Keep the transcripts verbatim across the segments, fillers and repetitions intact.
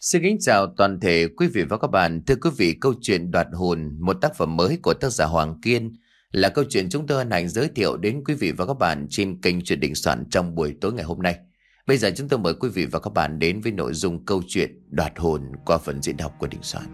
Xin kính chào toàn thể quý vị và các bạn. Thưa quý vị, câu chuyện Đoạt Hồn, một tác phẩm mới của tác giả Hoàng Kiên, là câu chuyện chúng tôi hân hạnh giới thiệu đến quý vị và các bạn trên kênh Chuyện Đình Soạn trong buổi tối ngày hôm nay. Bây giờ chúng tôi mời quý vị và các bạn đến với nội dung câu chuyện Đoạt Hồn qua phần diễn đọc của Đình Soạn.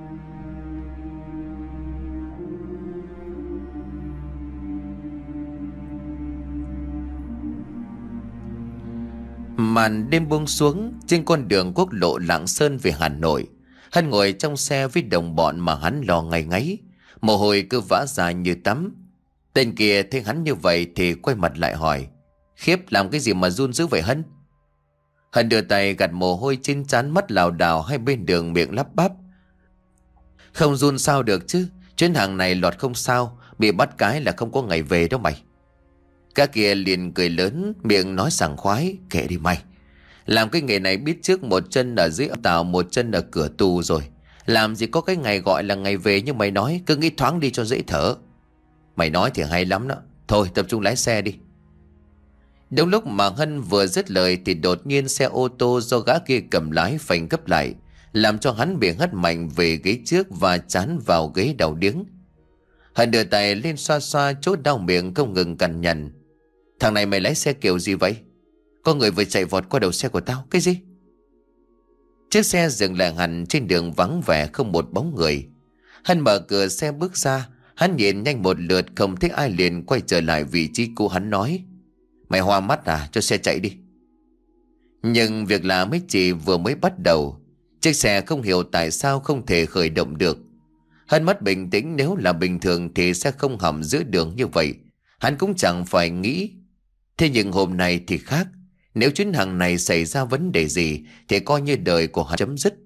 Màn đêm buông xuống trên con đường quốc lộ Lạng Sơn về Hà Nội. Hắn ngồi trong xe với đồng bọn mà hắn lo ngày ngáy, mồ hôi cứ vã ra như tắm. Tên kia thấy hắn như vậy thì quay mặt lại hỏi: Khiếp, làm cái gì mà run dữ vậy Hân? Hân đưa tay gạt mồ hôi trên trán, mắt lảo đảo hai bên đường, miệng lắp bắp: Không run sao được chứ, chuyến hàng này lọt không sao, bị bắt cái là không có ngày về đâu mày. Cả kia liền cười lớn, miệng nói sảng khoái: Kệ đi mày, làm cái nghề này biết trước một chân ở dưới tàu, một chân ở cửa tù rồi. Làm gì có cái ngày gọi là ngày về như mày nói, cứ nghĩ thoáng đi cho dễ thở. Mày nói thì hay lắm đó, thôi tập trung lái xe đi. Đúng lúc mà Hân vừa dứt lời thì đột nhiên xe ô tô do gã kia cầm lái phanh gấp lại, làm cho hắn bị hất mạnh về ghế trước và chán vào ghế đầu điếng. Hân đưa tay lên xoa xoa chỗ đau miệng, không ngừng cằn nhằn: Thằng này mày lái xe kiểu gì vậy? Có người vừa chạy vọt qua đầu xe của tao. Cái gì? Chiếc xe dừng lại hẳn trên đường vắng vẻ, không một bóng người. Hắn mở cửa xe bước ra. Hắn nhìn nhanh một lượt không thấy ai liền quay trở lại vị trí cũ. Hắn nói: Mày hoa mắt à, cho xe chạy đi. Nhưng việc lạ mới chỉ vừa mới bắt đầu. Chiếc xe không hiểu tại sao không thể khởi động được. Hắn mất bình tĩnh, nếu là bình thường thì sẽ không hỏng giữa đường như vậy. Hắn cũng chẳng phải nghĩ. Thế nhưng hôm nay thì khác. Nếu chuyến hàng này xảy ra vấn đề gì thì coi như đời của hắn chấm dứt.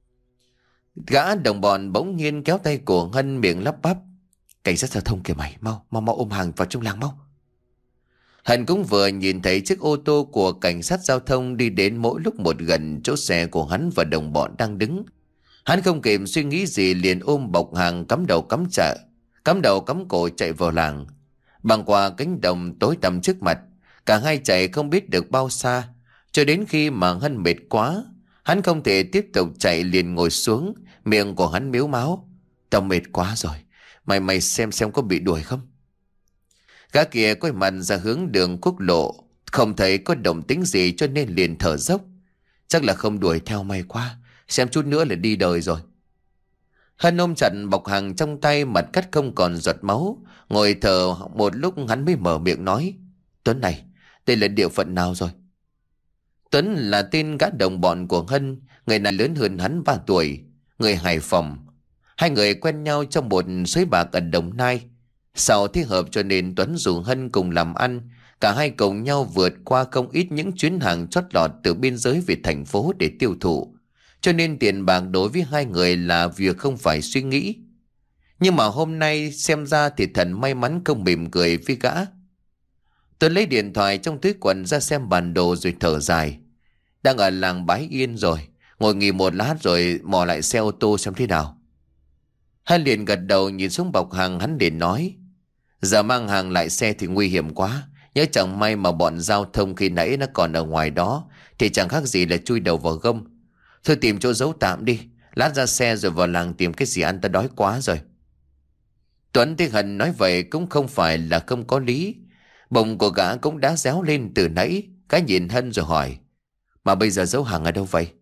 Gã đồng bọn bỗng nhiên kéo tay của Hân, miệng lắp bắp: Cảnh sát giao thông kìa mày, mau mau mau ôm hàng vào trong làng mau. Hân cũng vừa nhìn thấy chiếc ô tô của cảnh sát giao thông đi đến, mỗi lúc một gần chỗ xe của hắn và đồng bọn đang đứng. Hắn không kịp suy nghĩ gì, liền ôm bọc hàng, cắm đầu cắm chợ, cắm đầu cắm cổ chạy vào làng. Băng qua cánh đồng tối tăm trước mặt, cả hai chạy không biết được bao xa, cho đến khi mà Hân mệt quá, hắn không thể tiếp tục chạy, liền ngồi xuống, miệng của hắn mếu máo: Tao mệt quá rồi, mày mày xem xem có bị đuổi không. Gã kia quay mặt ra hướng đường quốc lộ, không thấy có động tĩnh gì cho nên liền thở dốc: Chắc là không đuổi theo mày quá, xem chút nữa là đi đời rồi. Hân ôm chặt bọc hàng trong tay, mặt cắt không còn giọt máu, ngồi thở một lúc hắn mới mở miệng nói: Tuấn này, đây là địa phận nào rồi? Tuấn là tên gã đồng bọn của Hân. Người này lớn hơn hắn ba tuổi, người Hải Phòng. Hai người quen nhau trong một sới bạc ở Đồng Nai. Sau thích hợp cho nên Tuấn rủ Hân cùng làm ăn. Cả hai cùng nhau vượt qua không ít những chuyến hàng chót lọt từ biên giới về thành phố để tiêu thụ, cho nên tiền bạc đối với hai người là việc không phải suy nghĩ. Nhưng mà hôm nay xem ra thì thần may mắn không, mỉm cười với gã. Tuấn lấy điện thoại trong túi quần ra xem bản đồ rồi thở dài: Đang ở làng Bái Yên rồi, ngồi nghỉ một lát rồi mò lại xe ô tô xem thế nào. Hắn liền gật đầu, nhìn xuống bọc hàng, hắn liền nói: Giờ mang hàng lại xe thì nguy hiểm quá. Nhớ chẳng may mà bọn giao thông khi nãy nó còn ở ngoài đó thì chẳng khác gì là chui đầu vào gông. Thôi tìm chỗ giấu tạm đi, lát ra xe rồi vào làng tìm cái gì ăn, ta đói quá rồi. Tuấn thấy Hân nói vậy cũng không phải là không có lý. Bụng của gã cũng đã réo lên từ nãy. Gã nhìn Hân rồi hỏi: Mà bây giờ giấu hàng ở đâu vậy?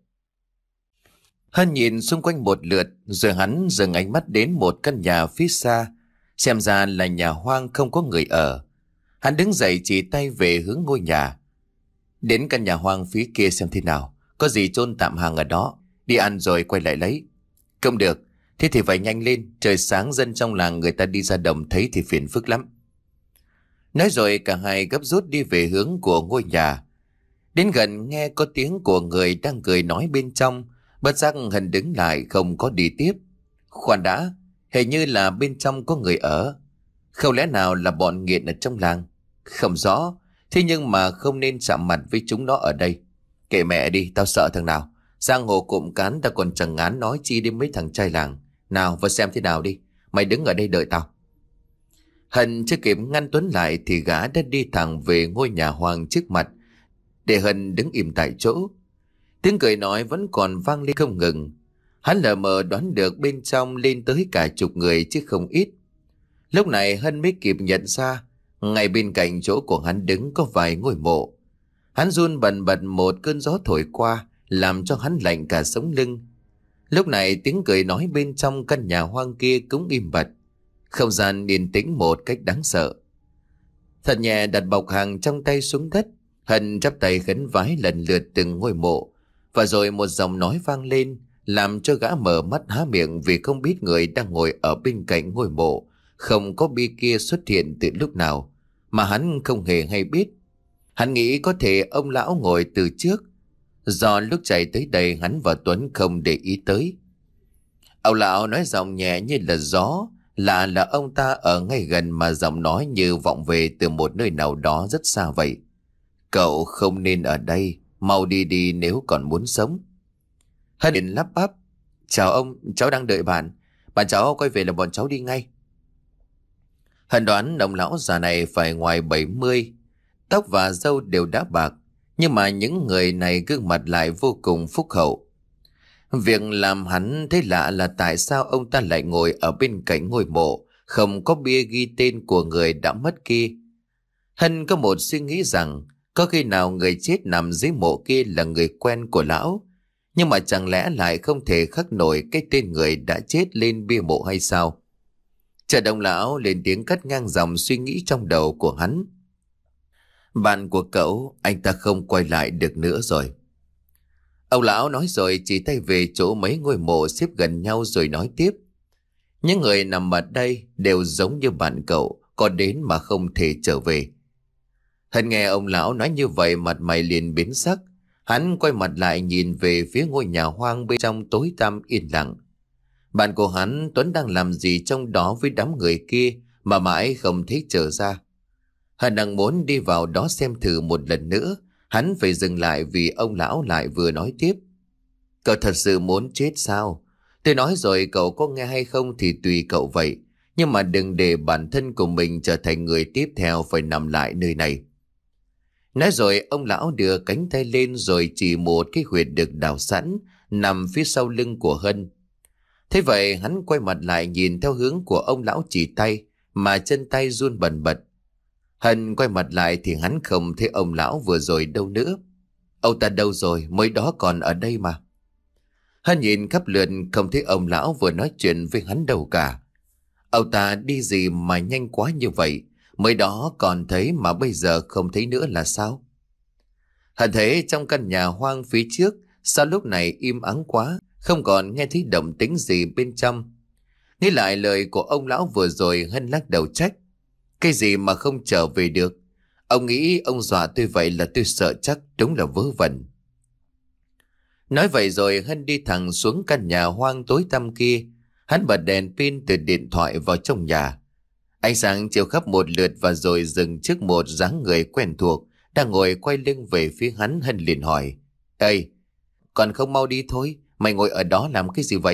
Hân nhìn xung quanh một lượt, rồi hắn dừng ánh mắt đến một căn nhà phía xa. Xem ra là nhà hoang, không có người ở. Hắn đứng dậy chỉ tay về hướng ngôi nhà: Đến căn nhà hoang phía kia xem thế nào, có gì chôn tạm hàng ở đó, đi ăn rồi quay lại lấy. Không được, thế thì phải nhanh lên, trời sáng dân trong làng người ta đi ra đồng thấy thì phiền phức lắm. Nói rồi cả hai gấp rút đi về hướng của ngôi nhà. Đến gần nghe có tiếng của người đang cười nói bên trong, bất giác Hân đứng lại không có đi tiếp. Khoan đã, hình như là bên trong có người ở. Không lẽ nào là bọn nghiện ở trong làng? Không rõ, thế nhưng mà không nên chạm mặt với chúng nó ở đây. Kệ mẹ đi, tao sợ thằng nào. Giang hồ cụm cán ta còn chẳng ngán nói chi đến mấy thằng trai làng. Nào vào xem thế nào đi, mày đứng ở đây đợi tao. Hân chưa kịp ngăn Tuấn lại thì gã đã đi thẳng về ngôi nhà hoang trước mặt, để Hân đứng im tại chỗ. Tiếng cười nói vẫn còn vang lên không ngừng. Hắn lờ mờ đoán được bên trong lên tới cả chục người chứ không ít. Lúc này Hân mới kịp nhận ra, ngay bên cạnh chỗ của hắn đứng có vài ngôi mộ. Hắn run bần bật, một cơn gió thổi qua làm cho hắn lạnh cả sống lưng. Lúc này tiếng cười nói bên trong căn nhà hoang kia cũng im bặt. Không gian yên tĩnh một cách đáng sợ. Thật nhẹ đặt bọc hàng trong tay xuống đất, Hân chắp tay khấn vái lần lượt từng ngôi mộ. Và rồi một giọng nói vang lên, làm cho gã mở mắt há miệng vì không biết người đang ngồi ở bên cạnh ngôi mộ không có bi kia xuất hiện từ lúc nào, mà hắn không hề hay biết. Hắn nghĩ có thể ông lão ngồi từ trước, do lúc chạy tới đây hắn và Tuấn không để ý tới. Ông lão nói giọng nhẹ như là gió, lạ là ông ta ở ngay gần mà giọng nói như vọng về từ một nơi nào đó rất xa vậy. Cậu không nên ở đây, mau đi đi nếu còn muốn sống. Hân liền lắp bắp. Chào ông, cháu đang đợi bạn. Bạn cháu quay về là bọn cháu đi ngay. Hân đoán ông lão già này phải ngoài bảy mươi, tóc và râu đều đã bạc, nhưng mà những người này gương mặt lại vô cùng phúc hậu. Việc làm hắn thấy lạ là tại sao ông ta lại ngồi ở bên cạnh ngôi mộ không có bia ghi tên của người đã mất kia. Hân có một suy nghĩ rằng có khi nào người chết nằm dưới mộ kia là người quen của lão, nhưng mà chẳng lẽ lại không thể khắc nổi cái tên người đã chết lên bia mộ hay sao? Chợt ông lão lên tiếng cắt ngang dòng suy nghĩ trong đầu của hắn. Bạn của cậu, anh ta không quay lại được nữa rồi. Ông lão nói rồi chỉ tay về chỗ mấy ngôi mộ xếp gần nhau rồi nói tiếp. Những người nằm ở đây đều giống như bạn cậu, có đến mà không thể trở về. Hân nghe ông lão nói như vậy mặt mày liền biến sắc. Hắn quay mặt lại nhìn về phía ngôi nhà hoang bên trong tối tăm yên lặng. Bạn của hắn Tuấn đang làm gì trong đó với đám người kia mà mãi không thấy trở ra. Hắn đang muốn đi vào đó xem thử một lần nữa. Hắn phải dừng lại vì ông lão lại vừa nói tiếp. Cậu thật sự muốn chết sao? Tôi nói rồi, cậu có nghe hay không thì tùy cậu vậy. Nhưng mà đừng để bản thân của mình trở thành người tiếp theo phải nằm lại nơi này. Nói rồi ông lão đưa cánh tay lên rồi chỉ một cái huyệt được đào sẵn nằm phía sau lưng của Hân. Thế vậy hắn quay mặt lại nhìn theo hướng của ông lão chỉ tay mà chân tay run bần bật. Hân quay mặt lại thì hắn không thấy ông lão vừa rồi đâu nữa. Ông ta đâu rồi, mới đó còn ở đây mà. Hân nhìn khắp lượt không thấy ông lão vừa nói chuyện với hắn đâu cả. Ông ta đi gì mà nhanh quá như vậy, mới đó còn thấy mà bây giờ không thấy nữa là sao? Hân thấy trong căn nhà hoang phía trước sao lúc này im ắng quá, không còn nghe thấy động tĩnh gì bên trong. Nghĩ lại lời của ông lão vừa rồi, Hân lắc đầu trách. Cái gì mà không trở về được? Ông nghĩ ông dọa tôi vậy là tôi sợ chắc, đúng là vớ vẩn. Nói vậy rồi Hân đi thẳng xuống căn nhà hoang tối tăm kia. Hắn bật đèn pin từ điện thoại vào trong nhà. Ánh sáng chiếu khắp một lượt và rồi dừng trước một dáng người quen thuộc đang ngồi quay lưng về phía hắn. Hân liền hỏi. Ê, còn không mau đi thôi, mày ngồi ở đó làm cái gì vậy?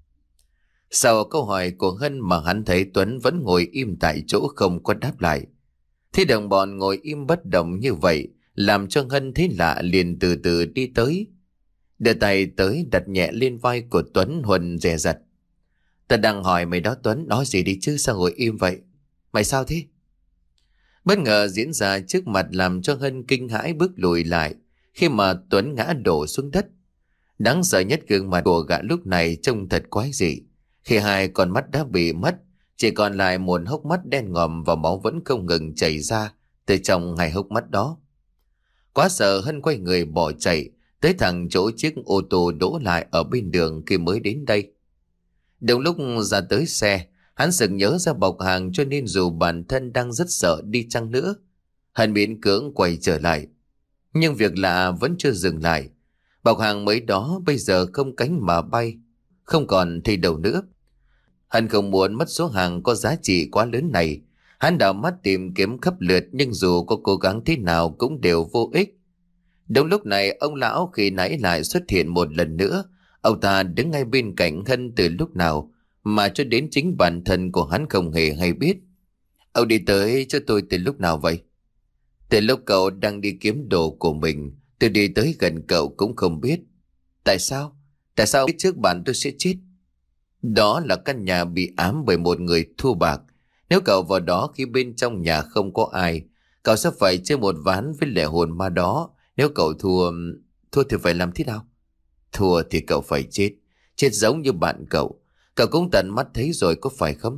Sau câu hỏi của Hân mà hắn thấy Tuấn vẫn ngồi im tại chỗ không có đáp lại. Thế đồng bọn ngồi im bất động như vậy làm cho Hân thấy lạ, liền từ từ đi tới. Đưa tay tới đặt nhẹ lên vai của Tuấn. Huân dè dặt. Ta đang hỏi mày đó Tuấn, nói gì đi chứ sao ngồi im vậy? Mày sao thế? Bất ngờ diễn ra trước mặt làm cho Hân kinh hãi bước lùi lại khi mà Tuấn ngã đổ xuống đất. Đáng sợ nhất, gương mặt của gã lúc này trông thật quái dị. Khi hai con mắt đã bị mất, chỉ còn lại một hốc mắt đen ngòm và máu vẫn không ngừng chảy ra từ trong hai hốc mắt đó. Quá sợ, Hân quay người bỏ chạy tới thẳng chỗ chiếc ô tô đỗ lại ở bên đường khi mới đến đây. Đúng lúc ra tới xe, hắn sực nhớ ra bọc hàng, cho nên dù bản thân đang rất sợ đi chăng nữa, Hân miễn cưỡng quay trở lại. Nhưng việc lạ vẫn chưa dừng lại. Bọc hàng mới đó bây giờ không cánh mà bay, không còn thấy đâu nữa. Hắn không muốn mất số hàng có giá trị quá lớn này. Hắn đảo mắt tìm kiếm khắp lượt, nhưng dù có cố gắng thế nào cũng đều vô ích. Đúng lúc này ông lão khi nãy lại xuất hiện một lần nữa. Ông ta đứng ngay bên cạnh Hân từ lúc nào mà cho đến chính bản thân của hắn không hề hay biết. Ông đi tới cho tôi từ lúc nào vậy? Từ lúc cậu đang đi kiếm đồ của mình, tôi đi tới gần cậu cũng không biết. Tại sao? Tại sao biết trước bạn tôi sẽ chết? Đó là căn nhà bị ám bởi một người thua bạc. Nếu cậu vào đó khi bên trong nhà không có ai, cậu sẽ phải chơi một ván với lẻ hồn ma đó. Nếu cậu thua... Thua thì phải làm thế nào? Thua thì cậu phải chết. Chết giống như bạn cậu. Cậu cũng tận mắt thấy rồi có phải không?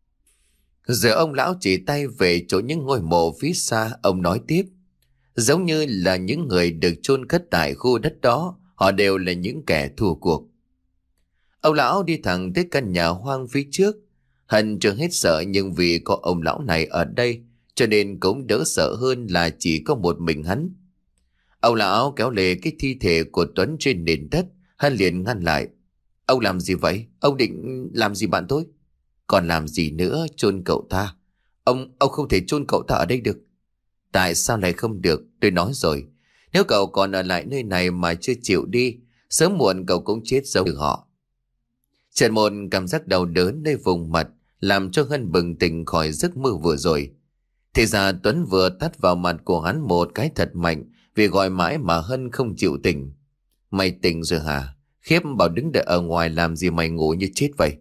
Giờ ông lão chỉ tay về chỗ những ngôi mộ phía xa. Ông nói tiếp. Giống như là những người được chôn cất tại khu đất đó, họ đều là những kẻ thua cuộc. Ông lão đi thẳng tới căn nhà hoang phía trước. Hân chưa hết sợ, nhưng vì có ông lão này ở đây cho nên cũng đỡ sợ hơn là chỉ có một mình hắn. Ông lão kéo lê cái thi thể của Tuấn trên nền đất. Hân liền ngăn lại. Ông làm gì vậy? Ông định làm gì bạn tôi? Còn làm gì nữa, chôn cậu ta. Ông, ông không thể chôn cậu ta ở đây được. Tại sao lại không được? Tôi nói rồi. Nếu cậu còn ở lại nơi này mà chưa chịu đi, sớm muộn cậu cũng chết giống như họ. Chợt một cảm giác đau đớn nơi vùng mặt làm cho Hân bừng tỉnh khỏi giấc mơ vừa rồi. Thì ra Tuấn vừa tát vào mặt của hắn một cái thật mạnh, vì gọi mãi mà Hân không chịu tỉnh. Mày tỉnh rồi hả? Khiếp, bảo đứng đợi ở ngoài làm gì mày ngủ như chết vậy?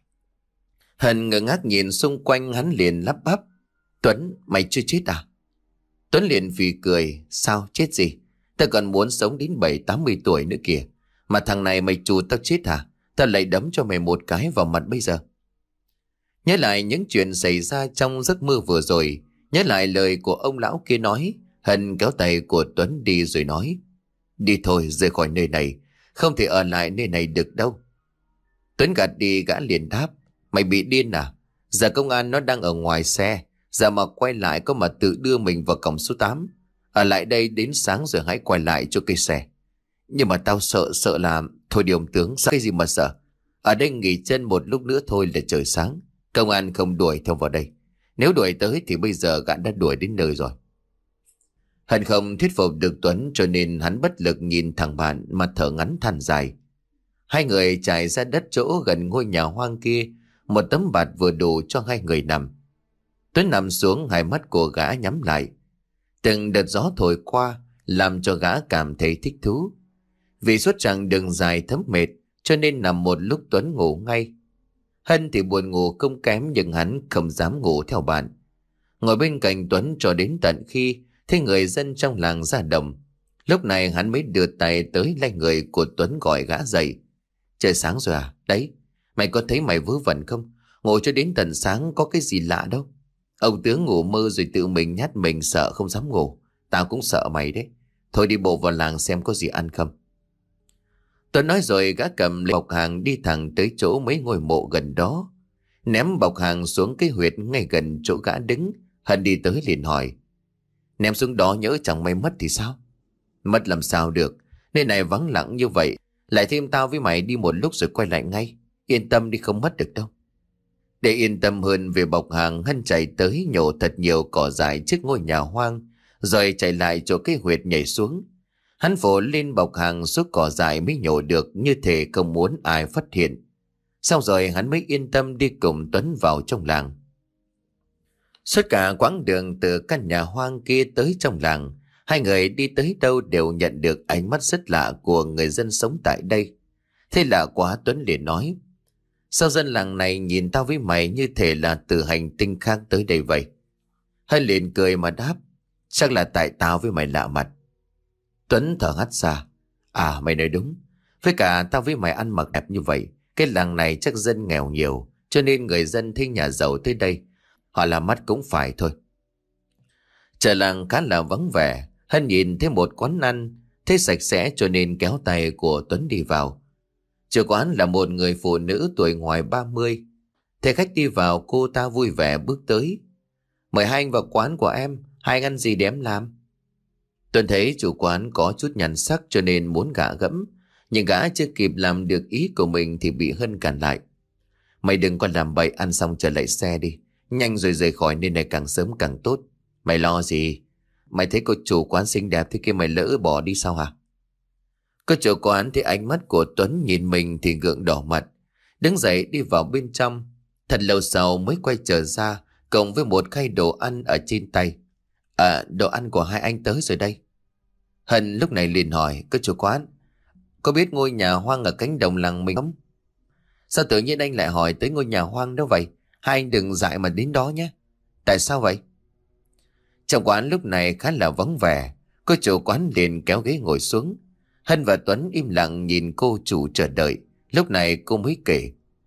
Hân ngơ ngác nhìn xung quanh, hắn liền lắp bắp. Tuấn, mày chưa chết à? Tuấn liền phì cười. Sao chết gì? Tao còn muốn sống đến bảy tám mươi tuổi nữa kìa. Mà thằng này mày chù tao chết hả? Tao lại đấm cho mày một cái vào mặt bây giờ. Nhớ lại những chuyện xảy ra trong giấc mơ vừa rồi, nhớ lại lời của ông lão kia nói, Hân kéo tay của Tuấn đi rồi nói. Đi thôi, rời khỏi nơi này. Không thể ở lại nơi này được đâu. Tuấn gạt đi, gã liền đáp. Mày bị điên à? Giờ công an nó đang ở ngoài xe. Giờ mà quay lại có mà tự đưa mình vào cổng số tám. Ở lại đây đến sáng rồi hãy quay lại cho cây xe. Nhưng mà tao sợ, sợ là... Thôi đi ông tướng, sợ cái gì mà sợ? Ở đây nghỉ chân một lúc nữa thôi là trời sáng. Công an không đuổi theo vào đây. Nếu đuổi tới thì bây giờ gã đã đuổi đến nơi rồi. Hân không thuyết phục được Tuấn, cho nên hắn bất lực nhìn thằng bạn mà thở ngắn than dài. Hai người chạy ra đất chỗ gần ngôi nhà hoang kia. Một tấm bạt vừa đủ cho hai người nằm. Tuấn nằm xuống, hai mắt của gã nhắm lại. Từng đợt gió thổi qua làm cho gã cảm thấy thích thú. Vì suốt chặng đường dài thấm mệt, cho nên nằm một lúc Tuấn ngủ ngay. Hân thì buồn ngủ không kém, nhưng hắn không dám ngủ theo bạn. Ngồi bên cạnh Tuấn cho đến tận khi thấy người dân trong làng ra đồng. Lúc này hắn mới đưa tay tới lay người của Tuấn, gọi gã dậy. Trời sáng rồi à? Đấy, mày có thấy mày vớ vẩn không? Ngồi cho đến tận sáng có cái gì lạ đâu. Ông tướng ngủ mơ rồi tự mình nhát mình, sợ không dám ngủ. Tao cũng sợ mày đấy. Thôi đi bộ vào làng xem có gì ăn không. Tuấn nói rồi gã cầm lấy bọc hàng đi thẳng tới chỗ mấy ngôi mộ gần đó. Ném bọc hàng xuống cái huyệt ngay gần chỗ gã đứng. Hân đi tới liền hỏi. Ném xuống đó nhỡ chẳng may mất thì sao? Mất làm sao được. Nơi này vắng lặng như vậy. Lại thêm tao với mày đi một lúc rồi quay lại ngay. Yên tâm đi, không mất được đâu. Để yên tâm hơn về bọc hàng, Hân chạy tới nhổ thật nhiều cỏ dại trước ngôi nhà hoang, rồi chạy lại chỗ cái huyệt nhảy xuống. Hắn vỗ lên bọc hàng số cỏ dại mới nhổ được, như thể không muốn ai phát hiện. Sau rồi hắn mới yên tâm đi cùng Tuấn vào trong làng. Suốt cả quãng đường từ căn nhà hoang kia tới trong làng, hai người đi tới đâu đều nhận được ánh mắt rất lạ của người dân sống tại đây. Thế là quá, Tuấn liền nói. Sao dân làng này nhìn tao với mày như thể là từ hành tinh khác tới đây vậy? Hân liền cười mà đáp. Chắc là tại tao với mày lạ mặt. Tuấn thở hắt ra. À, mày nói đúng. Với cả tao với mày ăn mặc đẹp như vậy, cái làng này chắc dân nghèo nhiều, cho nên người dân thấy nhà giàu tới đây, họ làm mắt cũng phải thôi. Chợ làng khá là vắng vẻ. Hân nhìn thấy một quán ăn, thấy sạch sẽ cho nên kéo tay của Tuấn đi vào. Chủ quán là một người phụ nữ tuổi ngoài ba mươi. Thấy khách đi vào, cô ta vui vẻ bước tới. Mời hai anh vào quán của em, hai anh ăn gì để em làm? Tuấn thấy chủ quán có chút nhàn sắc cho nên muốn gạ gẫm, nhưng gã chưa kịp làm được ý của mình thì bị Hân cản lại. Mày đừng có làm bậy, ăn xong trở lại xe đi, nhanh rồi rời khỏi nơi này càng sớm càng tốt. Mày lo gì? Mày thấy cô chủ quán xinh đẹp thế kia mày lỡ bỏ đi sao hả? Cô chủ quán thấy ánh mắt của Tuấn nhìn mình thì gượng đỏ mặt, đứng dậy đi vào bên trong. Thật lâu sau mới quay trở ra, cộng với một khay đồ ăn ở trên tay. À, đồ ăn của hai anh tới rồi đây. Hân lúc này liền hỏi cô chủ quán. có biết ngôi nhà hoang ở cánh đồng làng mình không? Sao tự nhiên anh lại hỏi tới ngôi nhà hoang đó vậy? Hai anh đừng dại mà đến đó nhé. Tại sao vậy? Trong quán lúc này khá là vắng vẻ. Cô chủ quán liền kéo ghế ngồi xuống. Hân và Tuấn im lặng nhìn cô chủ chờ đợi. Lúc này cô mới kể.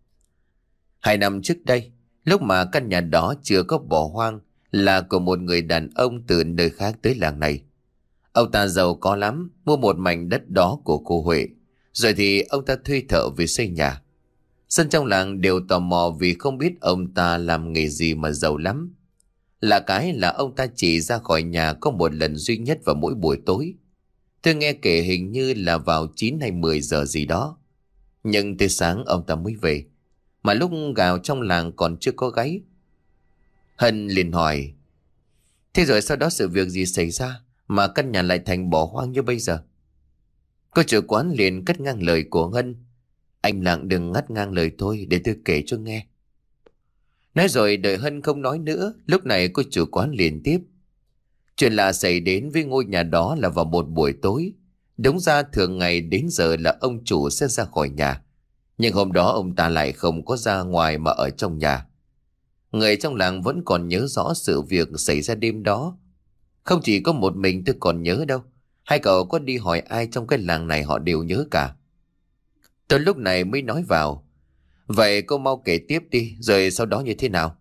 Hai năm trước đây, lúc mà căn nhà đó chưa có bỏ hoang, là của một người đàn ông từ nơi khác tới làng này. Ông ta giàu có lắm, mua một mảnh đất đó của cô Huệ. Rồi thì ông ta thuê thợ về xây nhà. Dân trong làng đều tò mò vì không biết ông ta làm nghề gì mà giàu lắm. Là cái là ông ta chỉ ra khỏi nhà có một lần duy nhất vào mỗi buổi tối. Tôi nghe kể hình như là vào chín hay mười giờ gì đó. Nhưng tới sáng ông ta mới về. Mà lúc gào trong làng còn chưa có gáy. Hân liền hỏi. Thế rồi sau đó sự việc gì xảy ra mà căn nhà lại thành bỏ hoang như bây giờ? Cô chủ quán liền cắt ngang lời của Hân. Anh lặng đừng ngắt ngang lời tôi, để tôi kể cho nghe. Nói rồi đợi Hân không nói nữa. Lúc này cô chủ quán liền tiếp. Chuyện lạ xảy đến với ngôi nhà đó là vào một buổi tối. Đúng ra thường ngày đến giờ là ông chủ sẽ ra khỏi nhà. Nhưng hôm đó ông ta lại không có ra ngoài mà ở trong nhà. Người trong làng vẫn còn nhớ rõ sự việc xảy ra đêm đó. Không chỉ có một mình tôi còn nhớ đâu. Hai cậu có đi hỏi ai trong cái làng này họ đều nhớ cả. Tôi lúc này mới nói vào. Vậy cô mau kể tiếp đi, rồi sau đó như thế nào?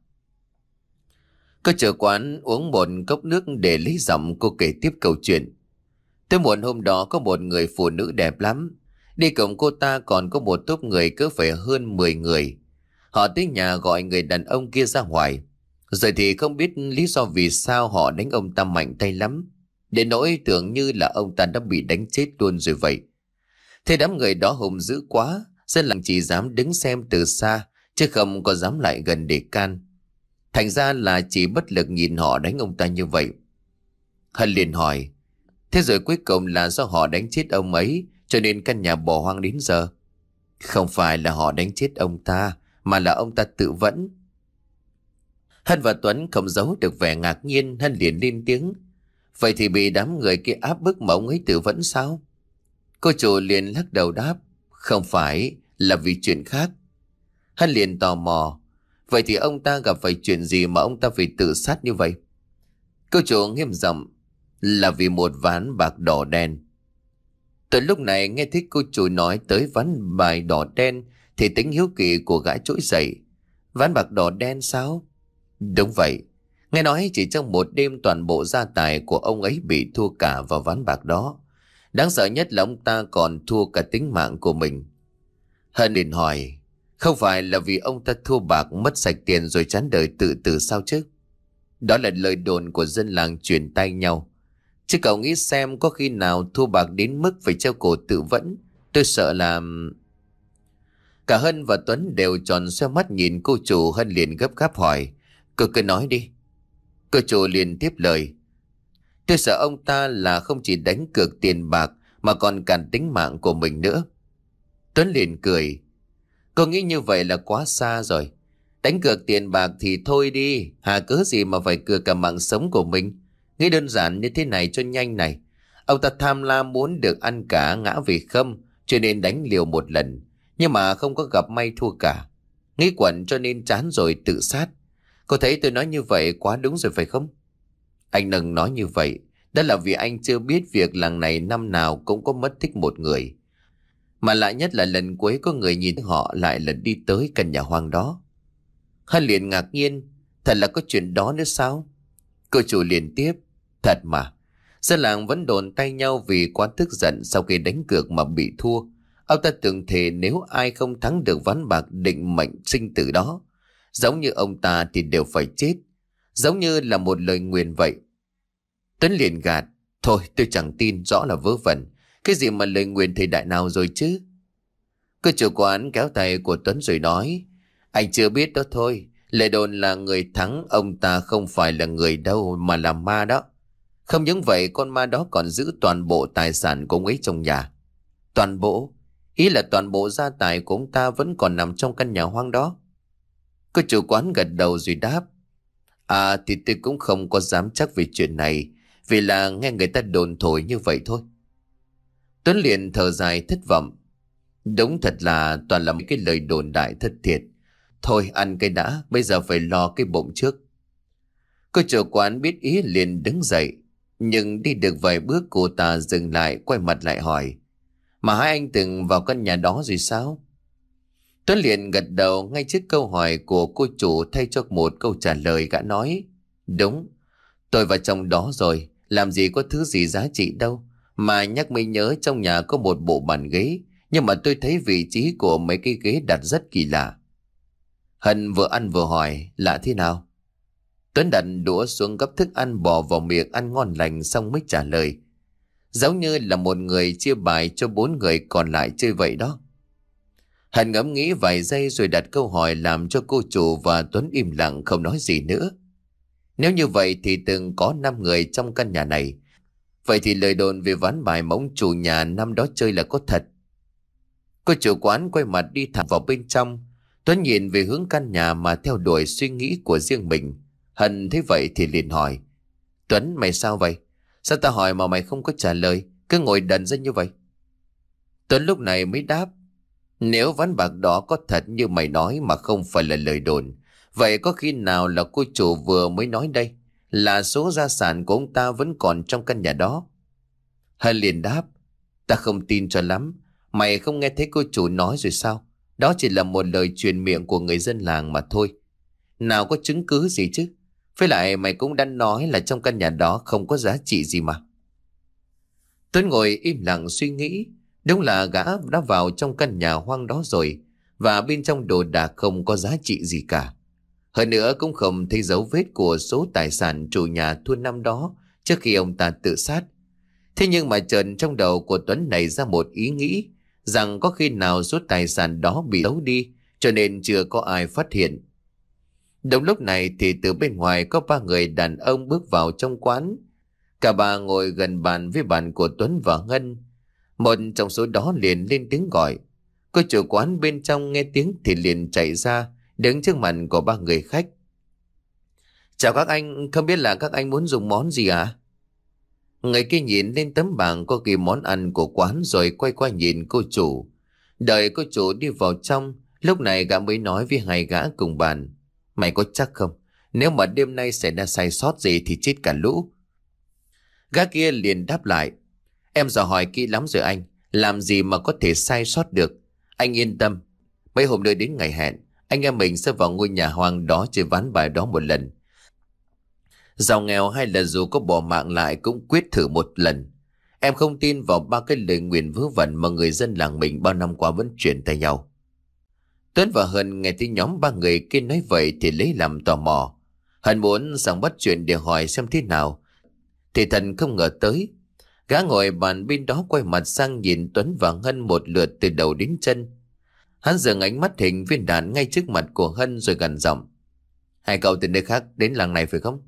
Cô chủ quán uống một cốc nước để lấy giọng, cô kể tiếp câu chuyện. Tới muộn hôm đó có một người phụ nữ đẹp lắm. Đi cùng cô ta còn có một tốp người cứ phải hơn mười người. Họ tới nhà gọi người đàn ông kia ra ngoài. Rồi thì không biết lý do vì sao họ đánh ông ta mạnh tay lắm. Đến nỗi tưởng như là ông ta đã bị đánh chết luôn rồi vậy. Thế đám người đó hùng dữ quá. Dân làng chỉ dám đứng xem từ xa, chứ không có dám lại gần để can. Thành ra là chỉ bất lực nhìn họ đánh ông ta như vậy. Hân liền hỏi. Thế rồi cuối cùng là do họ đánh chết ông ấy cho nên căn nhà bỏ hoang đến giờ? Không phải là họ đánh chết ông ta, mà là ông ta tự vẫn. Hân và Tuấn không giấu được vẻ ngạc nhiên. Hân liền lên tiếng. Vậy thì bị đám người kia áp bức mà ông ấy tự vẫn sao? Cô chủ liền lắc đầu đáp. Không phải, là vì chuyện khác. Hân liền tò mò. Vậy thì ông ta gặp phải chuyện gì mà ông ta phải tự sát như vậy? Cô chủ nghiêm giọng. Là vì một ván bạc đỏ đen. Từ lúc này nghe thấy cô chủ nói tới ván bài đỏ đen thì tính hiếu kỳ của gã trỗi dậy. Ván bạc đỏ đen sao? Đúng vậy. Nghe nói chỉ trong một đêm toàn bộ gia tài của ông ấy bị thua cả vào ván bạc đó. Đáng sợ nhất là ông ta còn thua cả tính mạng của mình. Hân liền hỏi. Không phải là vì ông ta thua bạc mất sạch tiền rồi chán đời tự tử sao chứ? Đó là lời đồn của dân làng truyền tai nhau. Chứ cậu nghĩ xem có khi nào thua bạc đến mức phải treo cổ tự vẫn. Tôi sợ là... Cả Hân và Tuấn đều tròn xoe mắt nhìn cô chủ. Hân liền gấp gáp hỏi. Cô cứ nói đi. Cô chủ liền tiếp lời. Tôi sợ ông ta là không chỉ đánh cược tiền bạc mà còn cản tính mạng của mình nữa. Tuấn liền cười. Cô nghĩ như vậy là quá xa rồi. Đánh cược tiền bạc thì thôi đi. Hà cớ gì mà phải cược cả mạng sống của mình. Nghĩ đơn giản như thế này cho nhanh này. Ông ta tham lam muốn được ăn cả ngã về không, cho nên đánh liều một lần. Nhưng mà không có gặp may thua cả. Nghĩ quẩn cho nên chán rồi tự sát. Cô thấy tôi nói như vậy quá đúng rồi phải không? Anh đừng nói như vậy. Đó là vì anh chưa biết việc làng này năm nào cũng có mất tích một người. Mà lạ nhất là lần cuối có người nhìn họ lại là đi tới căn nhà hoang đó. Hân liền ngạc nhiên. Thật là có chuyện đó nữa sao? Cô chủ liền tiếp. Thật mà. Dân làng vẫn đồn tay nhau vì quá tức giận sau khi đánh cược mà bị thua. Ông ta từng thề nếu ai không thắng được ván bạc định mệnh sinh tử đó, giống như ông ta thì đều phải chết. Giống như là một lời nguyền vậy. Tuấn liền gạt. Thôi tôi chẳng tin, rõ là vớ vẩn. Cái gì mà lời nguyền thời đại nào rồi chứ? Cô chủ quán kéo tay của Tuấn rồi nói. Anh chưa biết đó thôi. Lời đồn là người thắng ông ta không phải là người đâu mà là ma đó. Không những vậy con ma đó còn giữ toàn bộ tài sản của ông ấy trong nhà. Toàn bộ? Ý là toàn bộ gia tài của ông ta vẫn còn nằm trong căn nhà hoang đó. Cô chủ quán gật đầu rồi đáp. À thì tôi cũng không có dám chắc về chuyện này. Vì là nghe người ta đồn thổi như vậy thôi. Tuấn liền thở dài thất vọng. Đúng thật là toàn là mấy cái lời đồn đại thất thiệt. Thôi ăn cái đã, bây giờ phải lo cái bụng trước. Cô chủ quán biết ý liền đứng dậy. Nhưng đi được vài bước cô ta dừng lại, quay mặt lại hỏi: Mà hai anh từng vào căn nhà đó rồi sao? Tuấn liền gật đầu ngay trước câu hỏi của cô chủ, thay cho một câu trả lời. Gã nói: Đúng, tôi vào trong đó rồi. Làm gì có thứ gì giá trị đâu. Mà nhắc mới nhớ, trong nhà có một bộ bàn ghế, nhưng mà tôi thấy vị trí của mấy cái ghế đặt rất kỳ lạ. Hân vừa ăn vừa hỏi: Lạ thế nào? Tuấn đặt đũa xuống gấp thức ăn bỏ vào miệng ăn ngon lành xong mới trả lời: Giống như là một người chia bài cho bốn người còn lại chơi vậy đó. Hân ngẫm nghĩ vài giây rồi đặt câu hỏi làm cho cô chủ và Tuấn im lặng không nói gì nữa. Nếu như vậy thì từng có năm người trong căn nhà này. Vậy thì lời đồn về ván bài mà ông chủ nhà năm đó chơi là có thật. Cô chủ quán quay mặt đi thẳng vào bên trong. Tuấn nhìn về hướng căn nhà mà theo đuổi suy nghĩ của riêng mình. Hân thấy vậy thì liền hỏi: Tuấn, mày sao vậy? Sao ta hỏi mà mày không có trả lời, cứ ngồi đần ra như vậy? Tuấn lúc này mới đáp: Nếu ván bạc đó có thật như mày nói mà không phải là lời đồn, vậy có khi nào là cô chủ vừa mới nói đây là số gia sản của ông ta vẫn còn trong căn nhà đó? Hân liền đáp: Ta không tin cho lắm. Mày không nghe thấy cô chủ nói rồi sao? Đó chỉ là một lời truyền miệng của người dân làng mà thôi. Nào có chứng cứ gì chứ? Với lại mày cũng đã nói là trong căn nhà đó không có giá trị gì mà. Tuấn ngồi im lặng suy nghĩ. Đúng là gã đã vào trong căn nhà hoang đó rồi, và bên trong đồ đạc không có giá trị gì cả. Hơn nữa cũng không thấy dấu vết của số tài sản chủ nhà thua năm đó trước khi ông ta tự sát. Thế nhưng mà chợt trong đầu của Tuấn nảy ra một ý nghĩ rằng có khi nào số tài sản đó bị giấu đi, cho nên chưa có ai phát hiện. Đúng lúc này thì từ bên ngoài có ba người đàn ông bước vào trong quán. Cả ba ngồi gần bàn với bàn của Tuấn và Ngân. Một trong số đó liền lên tiếng gọi. Cô chủ quán bên trong nghe tiếng thì liền chạy ra, đứng trước mặt của ba người khách. Chào các anh, không biết là các anh muốn dùng món gì ạ? À? Người kia nhìn lên tấm bảng có ghi món ăn của quán rồi quay qua nhìn cô chủ. Đợi cô chủ đi vào trong, lúc này gã mới nói với hai gã cùng bàn: Mày có chắc không? Nếu mà đêm nay xảy ra sai sót gì thì chết cả lũ. Gã kia liền đáp lại: Em dò hỏi kỹ lắm rồi anh, làm gì mà có thể sai sót được. Anh yên tâm, mấy hôm nữa đến ngày hẹn, anh em mình sẽ vào ngôi nhà hoang đó chơi ván bài đó một lần. Giàu nghèo hay là dù có bỏ mạng lại cũng quyết thử một lần. Em không tin vào ba cái lời nguyền vớ vẩn mà người dân làng mình bao năm qua vẫn truyền tay nhau. Tuấn và Hân nghe thấy nhóm ba người kia nói vậy thì lấy làm tò mò. Hân muốn sang bắt chuyện để hỏi xem thế nào, thì thần không ngờ tới. Gã ngồi bàn bên đó quay mặt sang nhìn Tuấn và Hân một lượt từ đầu đến chân. Hắn dừng ánh mắt hình viên đạn ngay trước mặt của Hân rồi gằn giọng: Hai cậu từ nơi khác đến làng này phải không?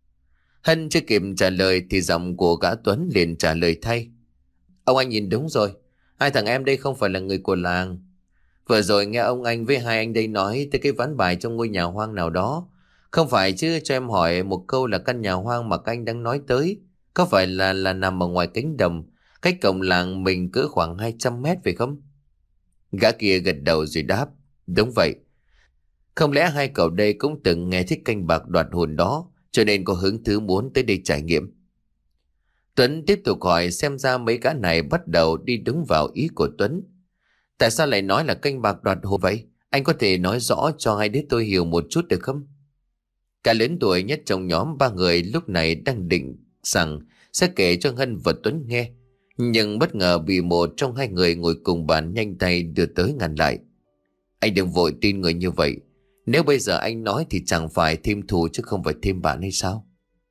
Hân chưa kịp trả lời thì giọng của gã Tuấn liền trả lời thay: Ông anh nhìn đúng rồi, hai thằng em đây không phải là người của làng. Vừa rồi nghe ông anh với hai anh đây nói tới cái ván bài trong ngôi nhà hoang nào đó. Không phải chứ, cho em hỏi một câu là căn nhà hoang mà các anh đang nói tới có phải là là nằm ở ngoài cánh đồng, cách cổng làng mình cỡ khoảng hai trăm mét phải không? Gã kia gật đầu rồi đáp: Đúng vậy. Không lẽ hai cậu đây cũng từng nghe thích canh bạc đoạt hồn đó, cho nên có hứng thú muốn tới đây trải nghiệm? Tuấn tiếp tục hỏi, xem ra mấy gã này bắt đầu đi đúng vào ý của Tuấn. Tại sao lại nói là canh bạc đoạt hồn vậy? Anh có thể nói rõ cho hai đứa tôi hiểu một chút được không? Cả lớn tuổi nhất trong nhóm ba người lúc này đang định rằng sẽ kể cho Hân và Tuấn nghe, nhưng bất ngờ bị một trong hai người ngồi cùng bàn nhanh tay đưa tới ngăn lại. Anh đừng vội tin người như vậy. Nếu bây giờ anh nói thì chẳng phải thêm thù chứ không phải thêm bạn hay sao?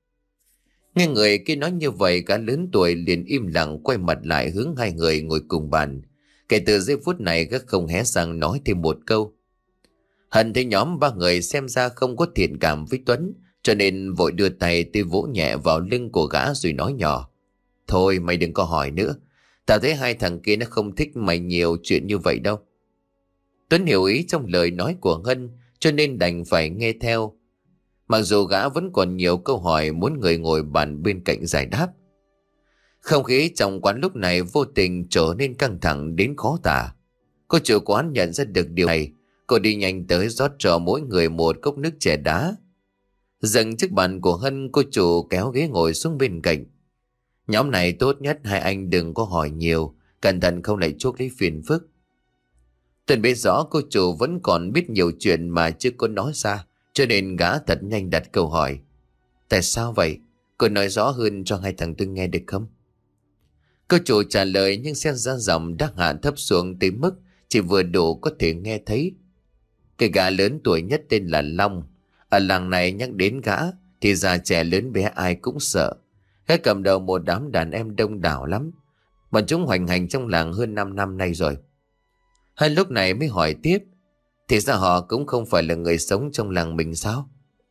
Nghe người kia nói như vậy, cả lớn tuổi liền im lặng quay mặt lại hướng hai người ngồi cùng bàn. Kể từ giây phút này gã không hé răng nói thêm một câu. Hân thấy nhóm ba người xem ra không có thiện cảm với Tuấn, cho nên vội đưa tay tới vỗ nhẹ vào lưng của gã rồi nói nhỏ: Thôi mày đừng có hỏi nữa. Tao thấy hai thằng kia nó không thích mày nhiều chuyện như vậy đâu. Tuấn hiểu ý trong lời nói của Hân, cho nên đành phải nghe theo. Mặc dù gã vẫn còn nhiều câu hỏi muốn người ngồi bàn bên cạnh giải đáp. Không khí trong quán lúc này vô tình trở nên căng thẳng đến khó tả. Cô chủ quán nhận ra được điều này. Cô đi nhanh tới rót cho mỗi người một cốc nước chè đá. Dừng chiếc bàn của Hân, cô chủ kéo ghế ngồi xuống bên cạnh. Nhóm này tốt nhất hai anh đừng có hỏi nhiều, cẩn thận không lại chuốc lấy phiền phức. Tuấn biết rõ cô chủ vẫn còn biết nhiều chuyện mà chưa có nói ra, cho nên gã thật nhanh đặt câu hỏi. Tại sao vậy? Cô nói rõ hơn cho hai thằng tôi nghe được không? Cô chủ trả lời nhưng xen ra giọng đã hạ thấp xuống tới mức chỉ vừa đủ có thể nghe thấy. Cái gã lớn tuổi nhất tên là Long. Ở làng này nhắc đến gã thì già trẻ lớn bé ai cũng sợ. Gã cầm đầu một đám đàn em đông đảo lắm. Bọn chúng hoành hành trong làng hơn 5 năm nay rồi. Hai lúc này mới hỏi tiếp. Thì ra họ cũng không phải là người sống trong làng mình sao?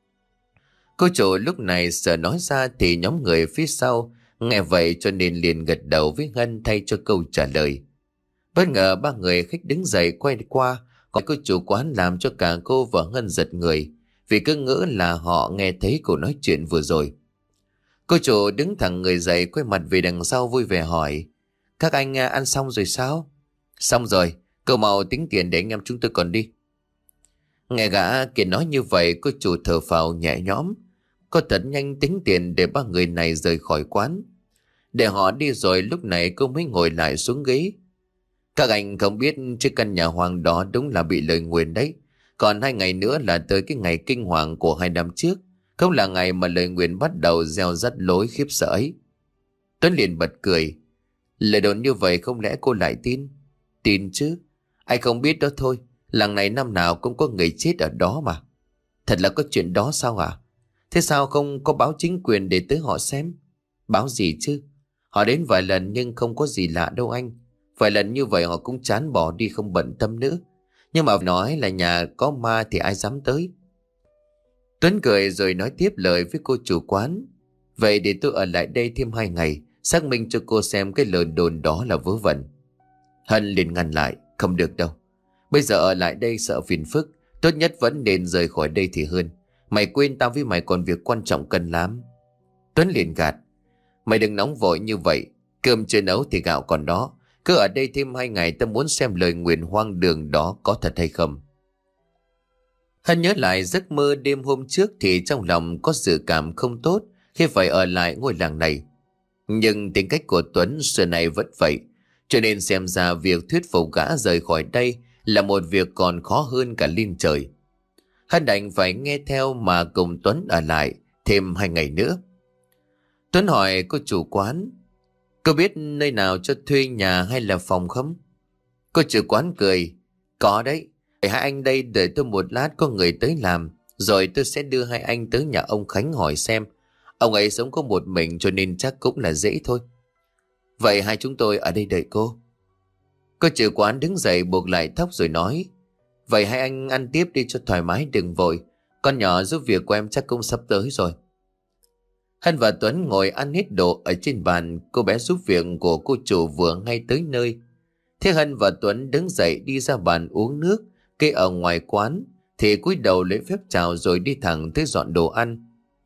Cô chủ lúc này sợ nói ra thì nhóm người phía sau nghe vậy cho nên liền gật đầu với Ngân thay cho câu trả lời. Bất ngờ ba người khách đứng dậy quay qua, còn cô chủ quán làm cho cả cô và Ngân giật người, vì cứ ngỡ là họ nghe thấy cô nói chuyện vừa rồi. Cô chủ đứng thẳng người dậy quay mặt về đằng sau vui vẻ hỏi. Các anh ăn xong rồi sao? Xong rồi, cậu mau tính tiền để anh em chúng tôi còn đi. Nghe gã kia nói như vậy, cô chủ thở phào nhẹ nhõm. Cô thật nhanh tính tiền để ba người này rời khỏi quán. Để họ đi rồi lúc này cô mới ngồi lại xuống ghế. Các anh không biết chiếc căn nhà hoang đó đúng là bị lời nguyền đấy. Còn hai ngày nữa là tới cái ngày kinh hoàng của hai năm trước. Không là ngày mà lời nguyền bắt đầu gieo rắt lối khiếp sợ ấy. Tuấn liền bật cười. Lời đồn như vậy không lẽ cô lại tin? Tin chứ. Ai không biết đó thôi. Làng này năm nào cũng có người chết ở đó mà. Thật là có chuyện đó sao hả? Thế sao không có báo chính quyền để tới họ xem? Báo gì chứ? Họ đến vài lần nhưng không có gì lạ đâu anh. Vài lần như vậy họ cũng chán bỏ đi không bận tâm nữa. Nhưng mà nói là nhà có ma thì ai dám tới. Tuấn cười rồi nói tiếp lời với cô chủ quán. Vậy để tôi ở lại đây thêm hai ngày, xác minh cho cô xem cái lời đồn đó là vớ vẩn. Hân liền ngăn lại. Không được đâu. Bây giờ ở lại đây sợ phiền phức. Tốt nhất vẫn nên rời khỏi đây thì hơn. Mày quên tao với mày còn việc quan trọng cần làm. Tuấn liền gạt. Mày đừng nóng vội như vậy. Cơm chưa nấu thì gạo còn đó. Cứ ở đây thêm hai ngày, tao muốn xem lời nguyền hoang đường đó có thật hay không. Hân nhớ lại giấc mơ đêm hôm trước thì trong lòng có dự cảm không tốt khi phải ở lại ngôi làng này. Nhưng tính cách của Tuấn xưa này vẫn vậy, cho nên xem ra việc thuyết phục gã rời khỏi đây là một việc còn khó hơn cả lên trời. Hân đành phải nghe theo mà cùng Tuấn ở lại thêm hai ngày nữa. Tuấn hỏi cô chủ quán, cô biết nơi nào cho thuê nhà hay là phòng không? Cô chủ quán cười, có đấy. Hai anh đây đợi tôi một lát, có người tới làm, rồi tôi sẽ đưa hai anh tới nhà ông Khánh hỏi xem. Ông ấy sống có một mình cho nên chắc cũng là dễ thôi. Vậy hai chúng tôi ở đây đợi cô. Cô chủ quán đứng dậy buộc lại tóc rồi nói, vậy hai anh ăn tiếp đi cho thoải mái, đừng vội. Con nhỏ giúp việc của em chắc cũng sắp tới rồi. Hân và Tuấn ngồi ăn hết đồ ở trên bàn. Cô bé giúp việc của cô chủ vừa ngay tới nơi. Thế Hân và Tuấn đứng dậy đi ra bàn uống nước kê ở ngoài quán, thì cúi đầu lễ phép chào rồi đi thẳng tới dọn đồ ăn.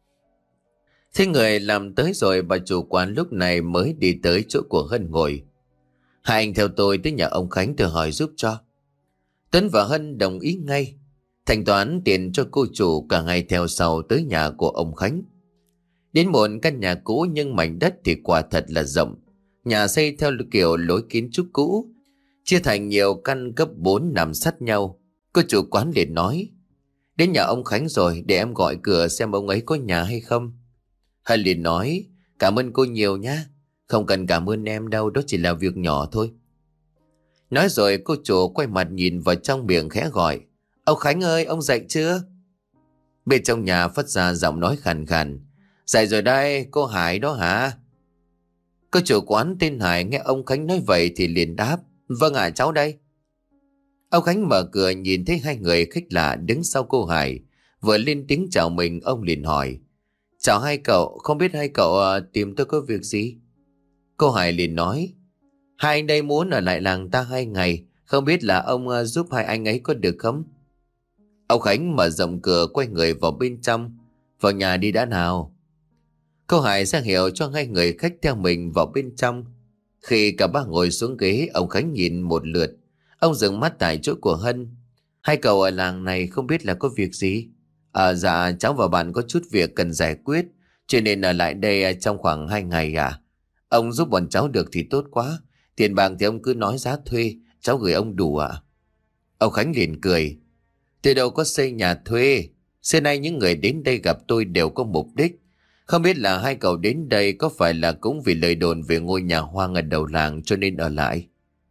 Thế người làm tới rồi, bà chủ quán lúc này mới đi tới chỗ của Hân ngồi. Hai anh theo tôi tới nhà ông Khánh tôi hỏi giúp cho. Tuấn và Hân đồng ý ngay. Thanh toán tiền cho cô chủ, cả ngày theo sau tới nhà của ông Khánh. Đến một căn nhà cũ nhưng mảnh đất thì quả thật là rộng. Nhà xây theo kiểu lối kiến trúc cũ, chia thành nhiều căn cấp bốn nằm sát nhau. Cô chủ quán liền nói, đến nhà ông Khánh rồi, để em gọi cửa xem ông ấy có nhà hay không. Hân liền nói, cảm ơn cô nhiều nhá. Không cần cảm ơn em đâu, đó chỉ là việc nhỏ thôi. Nói rồi cô chủ quay mặt nhìn vào trong miệng khẽ gọi, ông Khánh ơi, ông dậy chưa? Bên trong nhà phát ra giọng nói khàn khàn, dậy rồi đây, cô Hải đó hả? Cô chủ quán tên Hải nghe ông Khánh nói vậy thì liền đáp, vâng ạ, cháu đây. Ông Khánh mở cửa nhìn thấy hai người khách lạ đứng sau cô Hải, vừa lên tiếng chào mình, ông liền hỏi, chào hai cậu, không biết hai cậu uh, tìm tôi có việc gì? Cô Hải liền nói, hai anh đây muốn ở lại làng ta hai ngày, không biết là ông uh, giúp hai anh ấy có được không? Ông Khánh mở rộng cửa quay người vào bên trong, vào nhà đi đã nào. Cô Hải ra hiệu cho hai người khách theo mình vào bên trong. Khi cả ba ngồi xuống ghế, ông Khánh nhìn một lượt. Ông dừng mắt tại chỗ của Hân. Hai cậu ở làng này không biết là có việc gì? À, dạ cháu và bạn có chút việc cần giải quyết, cho nên ở lại đây trong khoảng hai ngày à? Ông giúp bọn cháu được thì tốt quá. Tiền bạc thì ông cứ nói giá thuê, cháu gửi ông đủ ạ. Ông Khánh liền cười. Tôi đâu có xây nhà thuê. Xưa nay những người đến đây gặp tôi đều có mục đích. Không biết là hai cậu đến đây có phải là cũng vì lời đồn về ngôi nhà hoang ở đầu làng cho nên ở lại?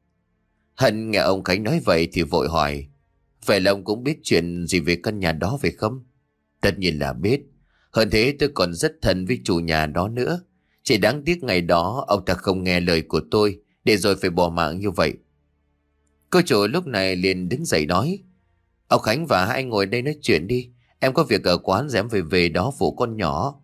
Hân nghe ông Khánh nói vậy thì vội hỏi. Vậy là ông cũng biết chuyện gì về căn nhà đó phải không? Tất nhiên là biết. Hơn thế tôi còn rất thân với chủ nhà đó nữa. Chỉ đáng tiếc ngày đó ông ta không nghe lời của tôi, để rồi phải bỏ mạng như vậy. Cô chủ lúc này liền đứng dậy nói. Ông Khánh và hai anh ngồi đây nói chuyện đi. Em có việc ở quán rồi em về về đó phụ con nhỏ.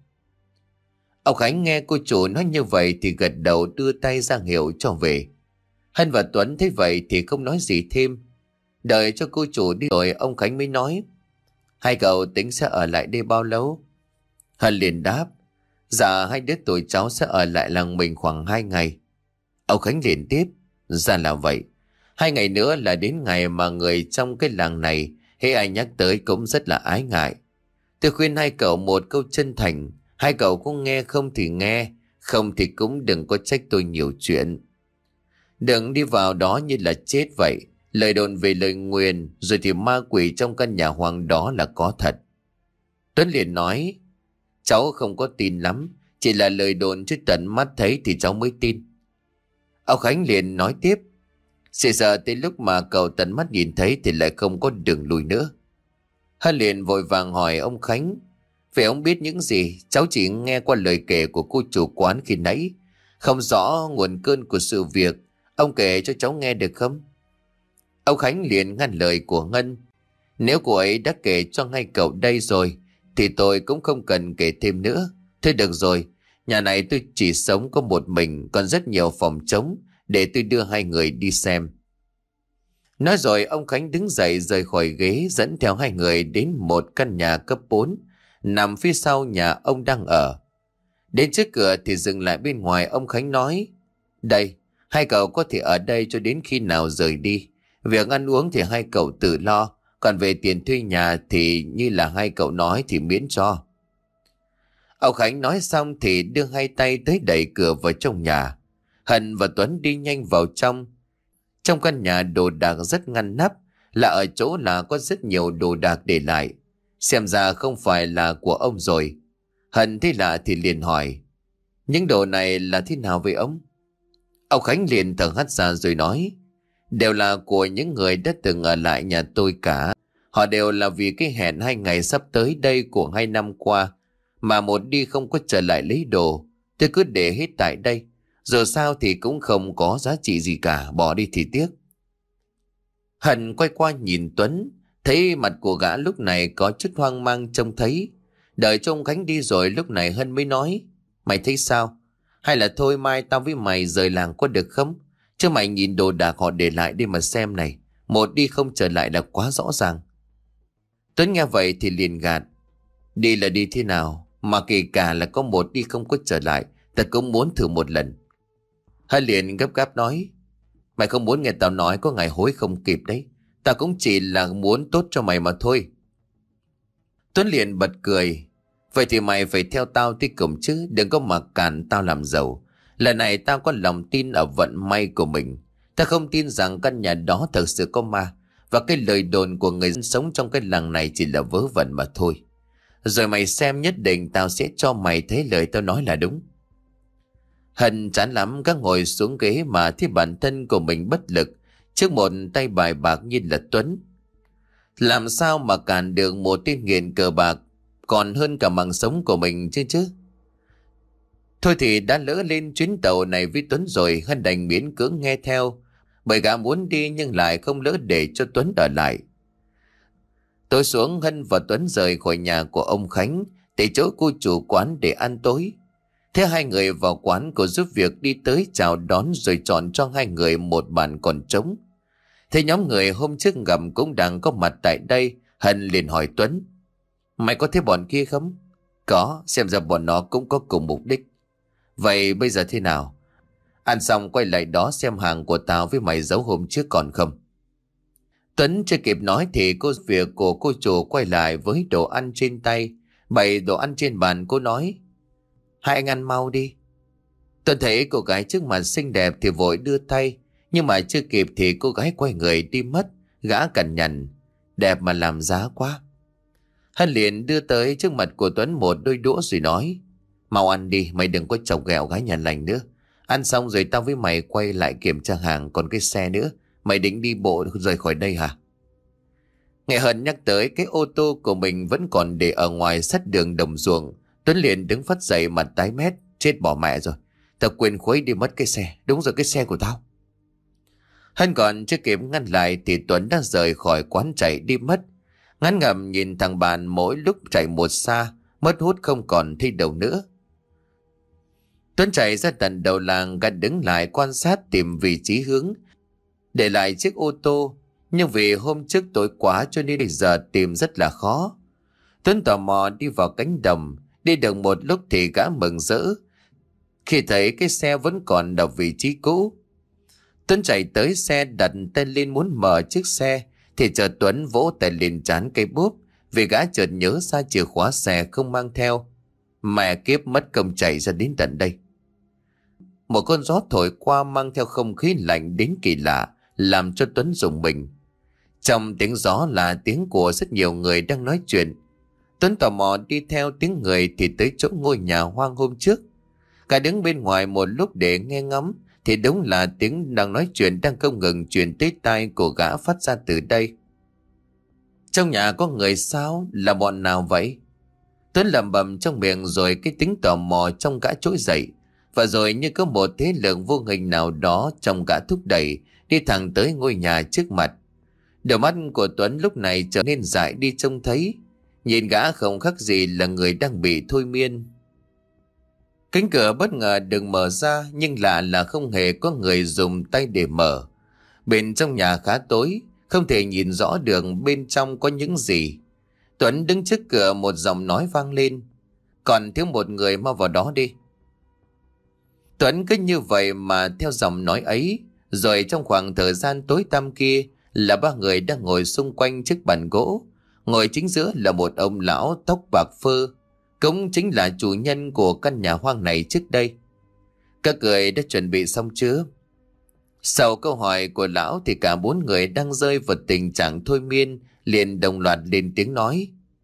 Ông Khánh nghe cô chủ nói như vậy thì gật đầu đưa tay ra hiệu cho về. Hân và Tuấn thấy vậy thì không nói gì thêm. Đợi cho cô chủ đi rồi ông Khánh mới nói. Hai cậu tính sẽ ở lại đây bao lâu? Hân liền đáp. Dạ hai đứa tụi cháu sẽ ở lại làng mình khoảng hai ngày. Ông Khánh liền tiếp. Ra là vậy. Hai ngày nữa là đến ngày mà người trong cái làng này hễ ai nhắc tới cũng rất là ái ngại. Tôi khuyên hai cậu một câu chân thành. Hai cậu cũng nghe không thì nghe, không thì cũng đừng có trách tôi nhiều chuyện. Đừng đi vào đó như là chết vậy. Lời đồn về lời nguyền rồi thì ma quỷ trong căn nhà hoang đó là có thật. Tuấn liền nói. Cháu không có tin lắm. Chỉ là lời đồn chứ tận mắt thấy thì cháu mới tin. Ông Khánh liền nói tiếp. Sẽ giờ tới lúc mà cậu tận mắt nhìn thấy thì lại không có đường lùi nữa. Hân liền vội vàng hỏi ông Khánh. Vậy ông biết những gì? Cháu chỉ nghe qua lời kể của cô chủ quán khi nãy. Không rõ nguồn cơn của sự việc. Ông kể cho cháu nghe được không? Ông Khánh liền ngăn lời của Ngân. Nếu cô ấy đã kể cho ngay cậu đây rồi thì tôi cũng không cần kể thêm nữa. Thôi được rồi. Nhà này tôi chỉ sống có một mình, còn rất nhiều phòng trống để tôi đưa hai người đi xem. Nói rồi ông Khánh đứng dậy rời khỏi ghế, dẫn theo hai người đến một căn nhà cấp bốn nằm phía sau nhà ông đang ở. Đến trước cửa thì dừng lại bên ngoài. Ông Khánh nói. Đây, hai cậu có thể ở đây cho đến khi nào rời đi. Việc ăn uống thì hai cậu tự lo, còn về tiền thuê nhà thì như là hai cậu nói thì miễn cho. Ông Khánh nói xong thì đưa hai tay tới đẩy cửa vào trong nhà. Hân và Tuấn đi nhanh vào trong. Trong căn nhà đồ đạc rất ngăn nắp, là ở chỗ là có rất nhiều đồ đạc để lại. Xem ra không phải là của ông rồi. Hân thấy lạ thì liền hỏi. Những đồ này là thế nào vậy ông? Ông Khánh liền thở hắt ra rồi nói. Đều là của những người đã từng ở lại nhà tôi cả. Họ đều là vì cái hẹn hai ngày sắp tới đây của hai năm qua mà một đi không có trở lại lấy đồ. Tôi cứ để hết tại đây. Dù sao thì cũng không có giá trị gì cả, bỏ đi thì tiếc. Hân quay qua nhìn Tuấn, thấy mặt của gã lúc này có chút hoang mang trông thấy. Đợi cho ông Khánh đi rồi lúc này Hân mới nói. Mày thấy sao? Hay là thôi mai tao với mày rời làng có được không? Chứ mày nhìn đồ đạc họ để lại đi mà xem này. Một đi không trở lại là quá rõ ràng. Tuấn nghe vậy thì liền gạt. Đi là đi thế nào? Mà kể cả là có một đi không có trở lại, ta cũng muốn thử một lần. Hân liền gấp gáp nói. Mày không muốn nghe tao nói có ngày hối không kịp đấy. Tao cũng chỉ là muốn tốt cho mày mà thôi. Tuấn liền bật cười. Vậy thì mày phải theo tao tới cùng chứ. Đừng có mặc cản tao làm giàu. Lần này tao có lòng tin ở vận may của mình. Tao không tin rằng căn nhà đó thật sự có ma. Và cái lời đồn của người dân sống trong cái làng này chỉ là vớ vẩn mà thôi. Rồi mày xem, nhất định tao sẽ cho mày thấy lời tao nói là đúng. Hân chán lắm các ngồi xuống ghế mà thấy bản thân của mình bất lực trước một tay bài bạc như là Tuấn. Làm sao mà cản được một tên nghiện cờ bạc còn hơn cả mạng sống của mình chứ chứ. Thôi thì đã lỡ lên chuyến tàu này với Tuấn rồi, Hân đành miễn cưỡng nghe theo, bởi gã muốn đi nhưng lại không lỡ để cho Tuấn ở lại. Tối xuống Hân và Tuấn rời khỏi nhà của ông Khánh để chỗ cô chủ quán để ăn tối. Thế hai người vào quán, cô giúp việc đi tới chào đón rồi chọn cho hai người một bàn còn trống. Thế nhóm người hôm trước gặp cũng đang có mặt tại đây. Hân liền hỏi Tuấn. Mày có thấy bọn kia không? Có, xem ra bọn nó cũng có cùng mục đích. Vậy bây giờ thế nào? Ăn xong quay lại đó xem hàng của tao với mày giấu hôm trước còn không. Tuấn chưa kịp nói thì cô việc của cô chủ quay lại với đồ ăn trên tay. Bày đồ ăn trên bàn, cô nói: Hai anh ăn mau đi. Tuấn thấy cô gái trước mặt xinh đẹp thì vội đưa tay. Nhưng mà chưa kịp thì cô gái quay người đi mất. Gã cằn nhằn: Đẹp mà làm giá quá. Hắn liền đưa tới trước mặt của Tuấn một đôi đũa rồi nói: Mau ăn đi, mày đừng có chọc ghẹo gái nhà lành nữa. Ăn xong rồi tao với mày quay lại kiểm tra hàng. Còn cái xe nữa, mày định đi bộ rời khỏi đây hả? Nghe Hân nhắc tới cái ô tô của mình vẫn còn để ở ngoài sát đường đồng ruộng, Tuấn liền đứng phắt dậy mặt tái mét: Chết bỏ mẹ rồi, tao quên khuấy đi mất cái xe. Đúng rồi, cái xe của tao. Hân còn chưa kịp ngăn lại thì Tuấn đã rời khỏi quán chạy đi mất. Ngán ngẩm nhìn thằng bạn mỗi lúc chạy một xa, mất hút không còn thấy đâu nữa. Tuấn chạy ra tận đầu làng, gã đứng lại quan sát tìm vị trí hướng để lại chiếc ô tô. Nhưng vì hôm trước tối quá cho nên bây giờ tìm rất là khó. Tuấn tò mò đi vào cánh đồng. Đi được một lúc thì gã mừng rỡ khi thấy cái xe vẫn còn ở vị trí cũ. Tuấn chạy tới xe, đặt tay lên muốn mở chiếc xe thì chợt Tuấn vỗ tay lên trán cây bốp, vì gã chợt nhớ ra chìa khóa xe không mang theo. Mẹ kiếp, mất công chạy ra đến tận đây. Một cơn gió thổi qua mang theo không khí lạnh đến kỳ lạ, làm cho Tuấn rùng mình. Trong tiếng gió là tiếng của rất nhiều người đang nói chuyện. Tuấn tò mò đi theo tiếng người thì tới chỗ ngôi nhà hoang hôm trước. Cả đứng bên ngoài một lúc để nghe ngóng thì đúng là tiếng đang nói chuyện đang không ngừng truyền tới tai của gã phát ra từ đây. Trong nhà có người sao? Là bọn nào vậy? Tuấn lẩm bẩm trong miệng, rồi cái tính tò mò trong gã trỗi dậy. Và rồi như có một thế lực vô hình nào đó trong gã thúc đẩy đi thẳng tới ngôi nhà trước mặt. Đôi mắt của Tuấn lúc này trở nên dại đi trông thấy. Nhìn gã không khác gì là người đang bị thôi miên. Cánh cửa bất ngờ được mở ra, nhưng lạ là không hề có người dùng tay để mở. Bên trong nhà khá tối, không thể nhìn rõ được bên trong có những gì. Tuấn đứng trước cửa, một giọng nói vang lên: Còn thiếu một người, mau vào đó đi. Tuấn cứ như vậy mà theo giọng nói ấy. Rồi trong khoảng thời gian tối tăm kia là ba người đang ngồi xung quanh chiếc bàn gỗ. Ngồi chính giữa là một ông lão tóc bạc phơ, cũng chính là chủ nhân của căn nhà hoang này trước đây. Các người đã chuẩn bị xong chưa? Sau câu hỏi của lão thì cả bốn người đang rơi vào tình trạng thôi miên liền đồng loạt lên tiếng nói: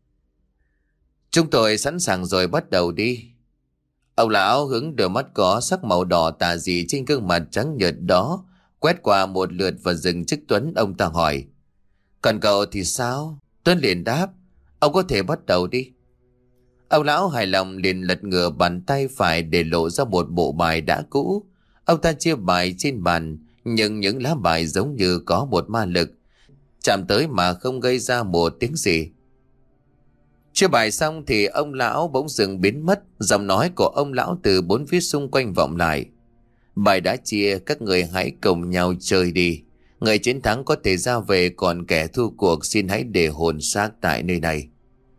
Chúng tôi sẵn sàng rồi, bắt đầu đi. Ông lão hướng đôi mắt có sắc màu đỏ tà dị trên gương mặt trắng nhợt đó quét qua một lượt và dừng trước Tuấn. Ông ta hỏi: Còn cậu thì sao? Tuấn liền đáp: Ông có thể bắt đầu đi. Ông lão hài lòng liền lật ngửa bàn tay phải để lộ ra một bộ bài đã cũ. Ông ta chia bài trên bàn, nhưng những lá bài giống như có một ma lực, chạm tới mà không gây ra một tiếng gì. Chia bài xong thì ông lão bỗng dừng biến mất. Giọng nói của ông lão từ bốn phía xung quanh vọng lại: Bài đã chia, các người hãy cùng nhau chơi đi. Người chiến thắng có thể ra về, còn kẻ thua cuộc xin hãy để hồn xác tại nơi này.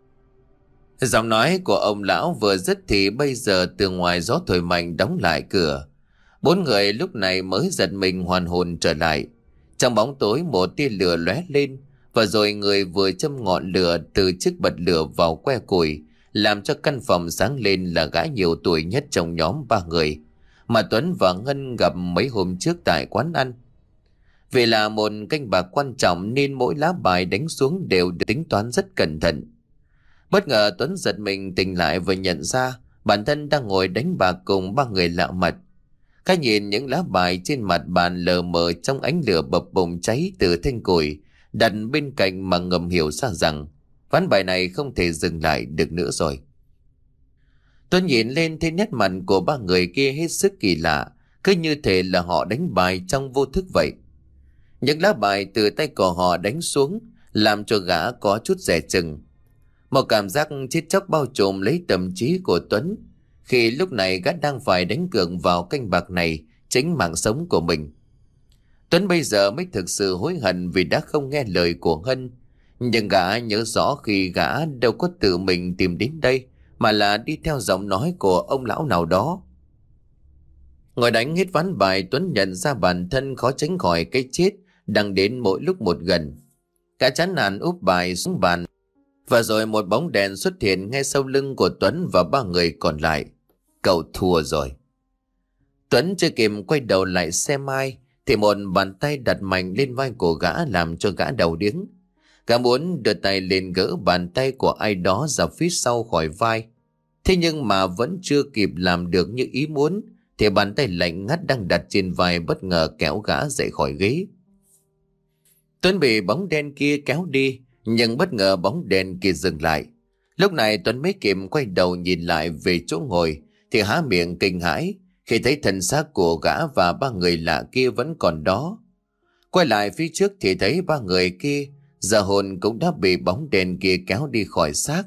Giọng nói của ông lão vừa dứt thì bây giờ từ ngoài gió thổi mạnh đóng lại cửa. Bốn người lúc này mới giật mình hoàn hồn trở lại. Trong bóng tối một tia lửa lóe lên, và rồi người vừa châm ngọn lửa từ chiếc bật lửa vào que củi, làm cho căn phòng sáng lên là gã nhiều tuổi nhất trong nhóm ba người mà Tuấn và Ngân gặp mấy hôm trước tại quán ăn. Vì là một canh bạc quan trọng nên mỗi lá bài đánh xuống đều được tính toán rất cẩn thận. Bất ngờ Tuấn giật mình tỉnh lại và nhận ra bản thân đang ngồi đánh bạc cùng ba người lạ mặt. Cái nhìn những lá bài trên mặt bàn lờ mờ trong ánh lửa bập bùng cháy từ thanh củi đặt bên cạnh mà ngầm hiểu ra rằng ván bài này không thể dừng lại được nữa rồi. Tuấn nhìn lên thấy nét mặt của ba người kia hết sức kỳ lạ, cứ như thể là họ đánh bài trong vô thức vậy. Những lá bài từ tay của họ đánh xuống làm cho gã có chút dè chừng. Một cảm giác chết chóc bao trùm lấy tâm trí của Tuấn, khi lúc này gã đang phải đánh cược vào canh bạc này chính mạng sống của mình. Tuấn bây giờ mới thực sự hối hận vì đã không nghe lời của Hân. Nhưng gã nhớ rõ khi gã đâu có tự mình tìm đến đây, mà là đi theo giọng nói của ông lão nào đó. Ngồi đánh hết ván bài, Tuấn nhận ra bản thân khó tránh khỏi cái chết đang đến mỗi lúc một gần. Cả chán nản úp bài xuống bàn, và rồi một bóng đèn xuất hiện ngay sau lưng của Tuấn và ba người còn lại. Cậu thua rồi. Tuấn chưa kịp quay đầu lại xem ai thì một bàn tay đặt mạnh lên vai của gã làm cho gã đầu điếng. Gã muốn đưa tay lên gỡ bàn tay của ai đó ra phía sau khỏi vai. Thế nhưng mà vẫn chưa kịp làm được như ý muốn thì bàn tay lạnh ngắt đang đặt trên vai bất ngờ kéo gã dậy khỏi ghế. Tuấn bị bóng đen kia kéo đi, nhưng bất ngờ bóng đen kia dừng lại. Lúc này Tuấn mới kịp quay đầu nhìn lại về chỗ ngồi thì há miệng kinh hãi khi thấy thân xác của gã và ba người lạ kia vẫn còn đó. Quay lại phía trước thì thấy ba người kia giờ hồn cũng đã bị bóng đen kia kéo đi khỏi xác.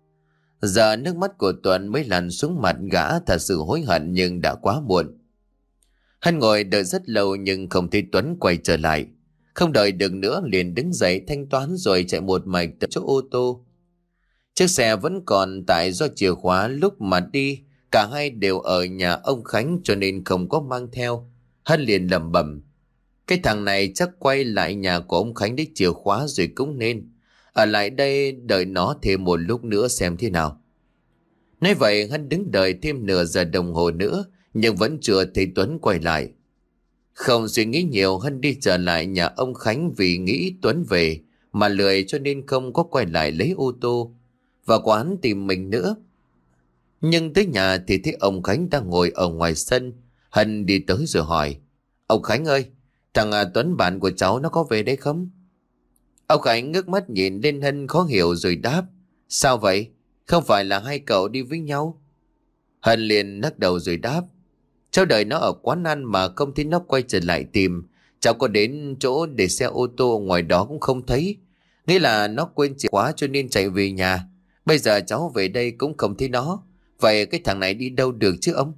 Giờ nước mắt của Tuấn mới lăn xuống mặt gã, thật sự hối hận nhưng đã quá muộn. Hắn ngồi đợi rất lâu nhưng không thấy Tuấn quay trở lại. Không đợi được nữa liền đứng dậy thanh toán rồi chạy một mạch tới chỗ ô tô. Chiếc xe vẫn còn tại do chìa khóa lúc mà đi cả hai đều ở nhà ông Khánh cho nên không có mang theo. Hắn liền lẩm bẩm, cái thằng này chắc quay lại nhà của ông Khánh lấy chìa khóa rồi cũng nên ở lại đây đợi nó thêm một lúc nữa xem thế nào. Nói vậy hắn đứng đợi thêm nửa giờ đồng hồ nữa nhưng vẫn chưa thấy Tuấn quay lại. Không suy nghĩ nhiều, hắn đi trở lại nhà ông Khánh vì nghĩ Tuấn về mà lười cho nên không có quay lại lấy ô tô và quán tìm mình nữa. Nhưng tới nhà thì thấy ông Khánh đang ngồi ở ngoài sân. Hắn đi tới rồi hỏi, ông Khánh ơi, thằng à, Tuấn bạn của cháu nó có về đây không? Ông Khánh ngước mắt nhìn lên Hân khó hiểu rồi đáp, sao vậy? Không phải là hai cậu đi với nhau? Hân liền lắc đầu rồi đáp, cháu đợi nó ở quán ăn mà không thấy nó quay trở lại tìm. Cháu có đến chỗ để xe ô tô ngoài đó cũng không thấy. Nghĩa là nó quên chìa khóa cho nên chạy về nhà. Bây giờ cháu về đây cũng không thấy nó. Vậy cái thằng này đi đâu được chứ ông?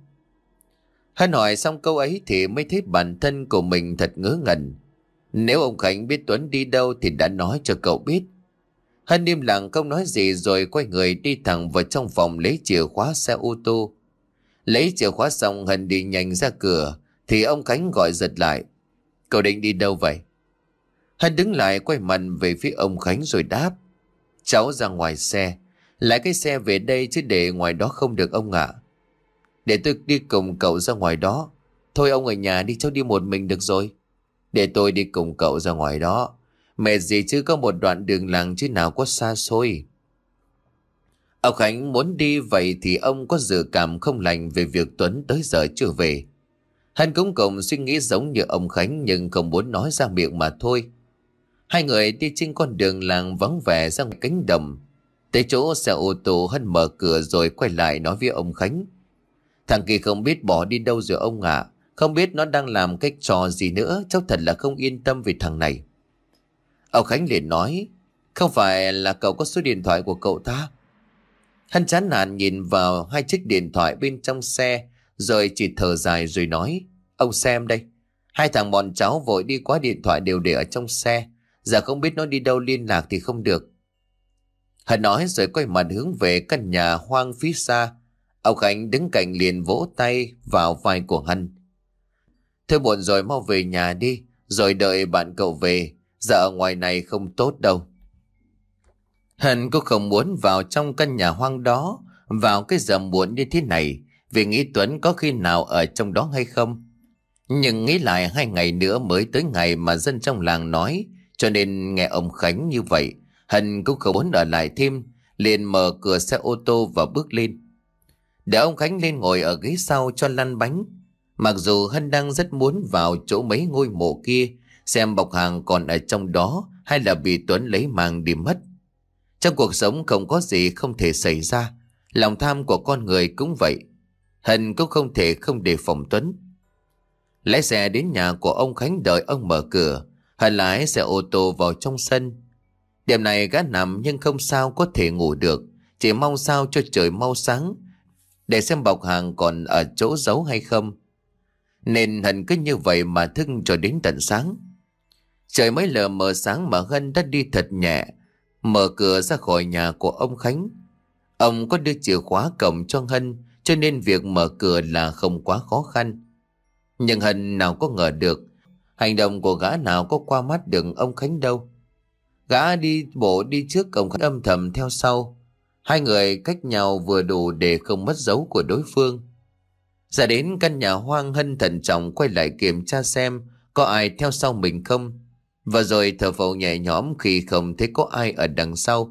Hân hỏi xong câu ấy thì mới thấy bản thân của mình thật ngớ ngẩn. Nếu ông Khánh biết Tuấn đi đâu thì đã nói cho cậu biết. Hân im lặng không nói gì rồi quay người đi thẳng vào trong phòng lấy chìa khóa xe ô tô. Lấy chìa khóa xong Hân đi nhanh ra cửa thì ông Khánh gọi giật lại, cậu định đi đâu vậy? Hân đứng lại quay mặt về phía ông Khánh rồi đáp, cháu ra ngoài xe, lái cái xe về đây chứ để ngoài đó không được ông ạ. Để tôi đi cùng cậu ra ngoài đó. Thôi ông ở nhà đi, cháu đi một mình được rồi. Để tôi đi cùng cậu ra ngoài đó. Mệt gì chứ có một đoạn đường làng chứ nào có xa xôi. Ông Khánh muốn đi vậy thì ông có dự cảm không lành về việc Tuấn tới giờ chưa về. Hắn cũng cùng suy nghĩ giống như ông Khánh nhưng không muốn nói ra miệng mà thôi. Hai người đi trên con đường làng vắng vẻ ra ngoài cánh đồng. Tới chỗ xe ô tô Hắn mở cửa rồi quay lại nói với ông Khánh, thằng kia không biết bỏ đi đâu rồi ông ạ. Không biết nó đang làm cái trò gì nữa. Cháu thật là không yên tâm về thằng này. Ông Khánh liền nói, không phải là cậu có số điện thoại của cậu ta? Hắn chán nản nhìn vào hai chiếc điện thoại bên trong xe rồi chỉ thở dài rồi nói, ông xem đây, hai thằng bọn cháu vội đi qua điện thoại đều để ở trong xe. Giờ không biết nó đi đâu liên lạc thì không được. Hắn nói rồi quay mặt hướng về căn nhà hoang phía xa. Ông Khánh đứng cạnh liền vỗ tay vào vai của hắn, thôi buồn rồi, mau về nhà đi rồi đợi bạn cậu về. Giờ ở ngoài này không tốt đâu. Hân cũng không muốn vào trong căn nhà hoang đó vào cái giờ muộn như thế này vì nghĩ Tuấn có khi nào ở trong đó hay không. Nhưng nghĩ lại hai ngày nữa mới tới ngày mà dân trong làng nói, cho nên nghe ông Khánh như vậy Hân cũng không muốn ở lại thêm, liền mở cửa xe ô tô và bước lên. Để ông Khánh lên ngồi ở ghế sau cho lăn bánh. Mặc dù Hân đang rất muốn vào chỗ mấy ngôi mộ kia xem bọc hàng còn ở trong đó hay là bị Tuấn lấy mang đi mất. Trong cuộc sống không có gì không thể xảy ra. Lòng tham của con người cũng vậy. Hân cũng không thể không đề phòng Tuấn. Lái xe đến nhà của ông Khánh đợi ông mở cửa. Hân lái xe ô tô vào trong sân. Đêm này gã nằm nhưng không sao có thể ngủ được. Chỉ mong sao cho trời mau sáng để xem bọc hàng còn ở chỗ giấu hay không. Nên Hân cứ như vậy mà thức cho đến tận sáng. Trời mới lờ mờ sáng mà Hân đã đi thật nhẹ mở cửa ra khỏi nhà của ông Khánh. Ông có đưa chìa khóa cổng cho Hân, cho nên việc mở cửa là không quá khó khăn. Nhưng Hân nào có ngờ được, hành động của gã nào có qua mắt được ông Khánh đâu. Gã đi bộ đi trước, ông Khánh âm thầm theo sau. Hai người cách nhau vừa đủ để không mất dấu của đối phương. Ra đến căn nhà hoang, Hân thận trọng quay lại kiểm tra xem có ai theo sau mình không, và rồi thở phào nhẹ nhõm khi không thấy có ai ở đằng sau.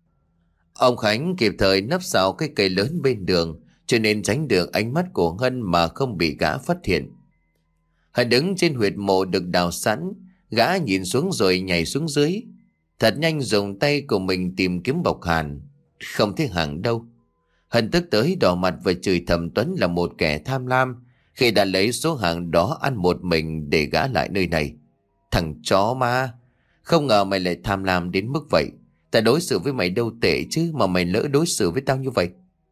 Ông Khánh kịp thời nấp sau cái cây lớn bên đường, cho nên tránh được ánh mắt của Hân mà không bị gã phát hiện. Hân đứng trên huyệt mộ được đào sẵn, gã nhìn xuống rồi nhảy xuống dưới. Thật nhanh dùng tay của mình tìm kiếm bọc hàn, không thấy hàng đâu. Hân tức tới đỏ mặt và chửi thầm Tuấn là một kẻ tham lam khi đã lấy số hàng đó ăn một mình để gã lại nơi này. Thằng chó ma, không ngờ mày lại tham lam đến mức vậy. Ta đối xử với mày đâu tệ chứ mà mày lỡ đối xử với tao như vậy.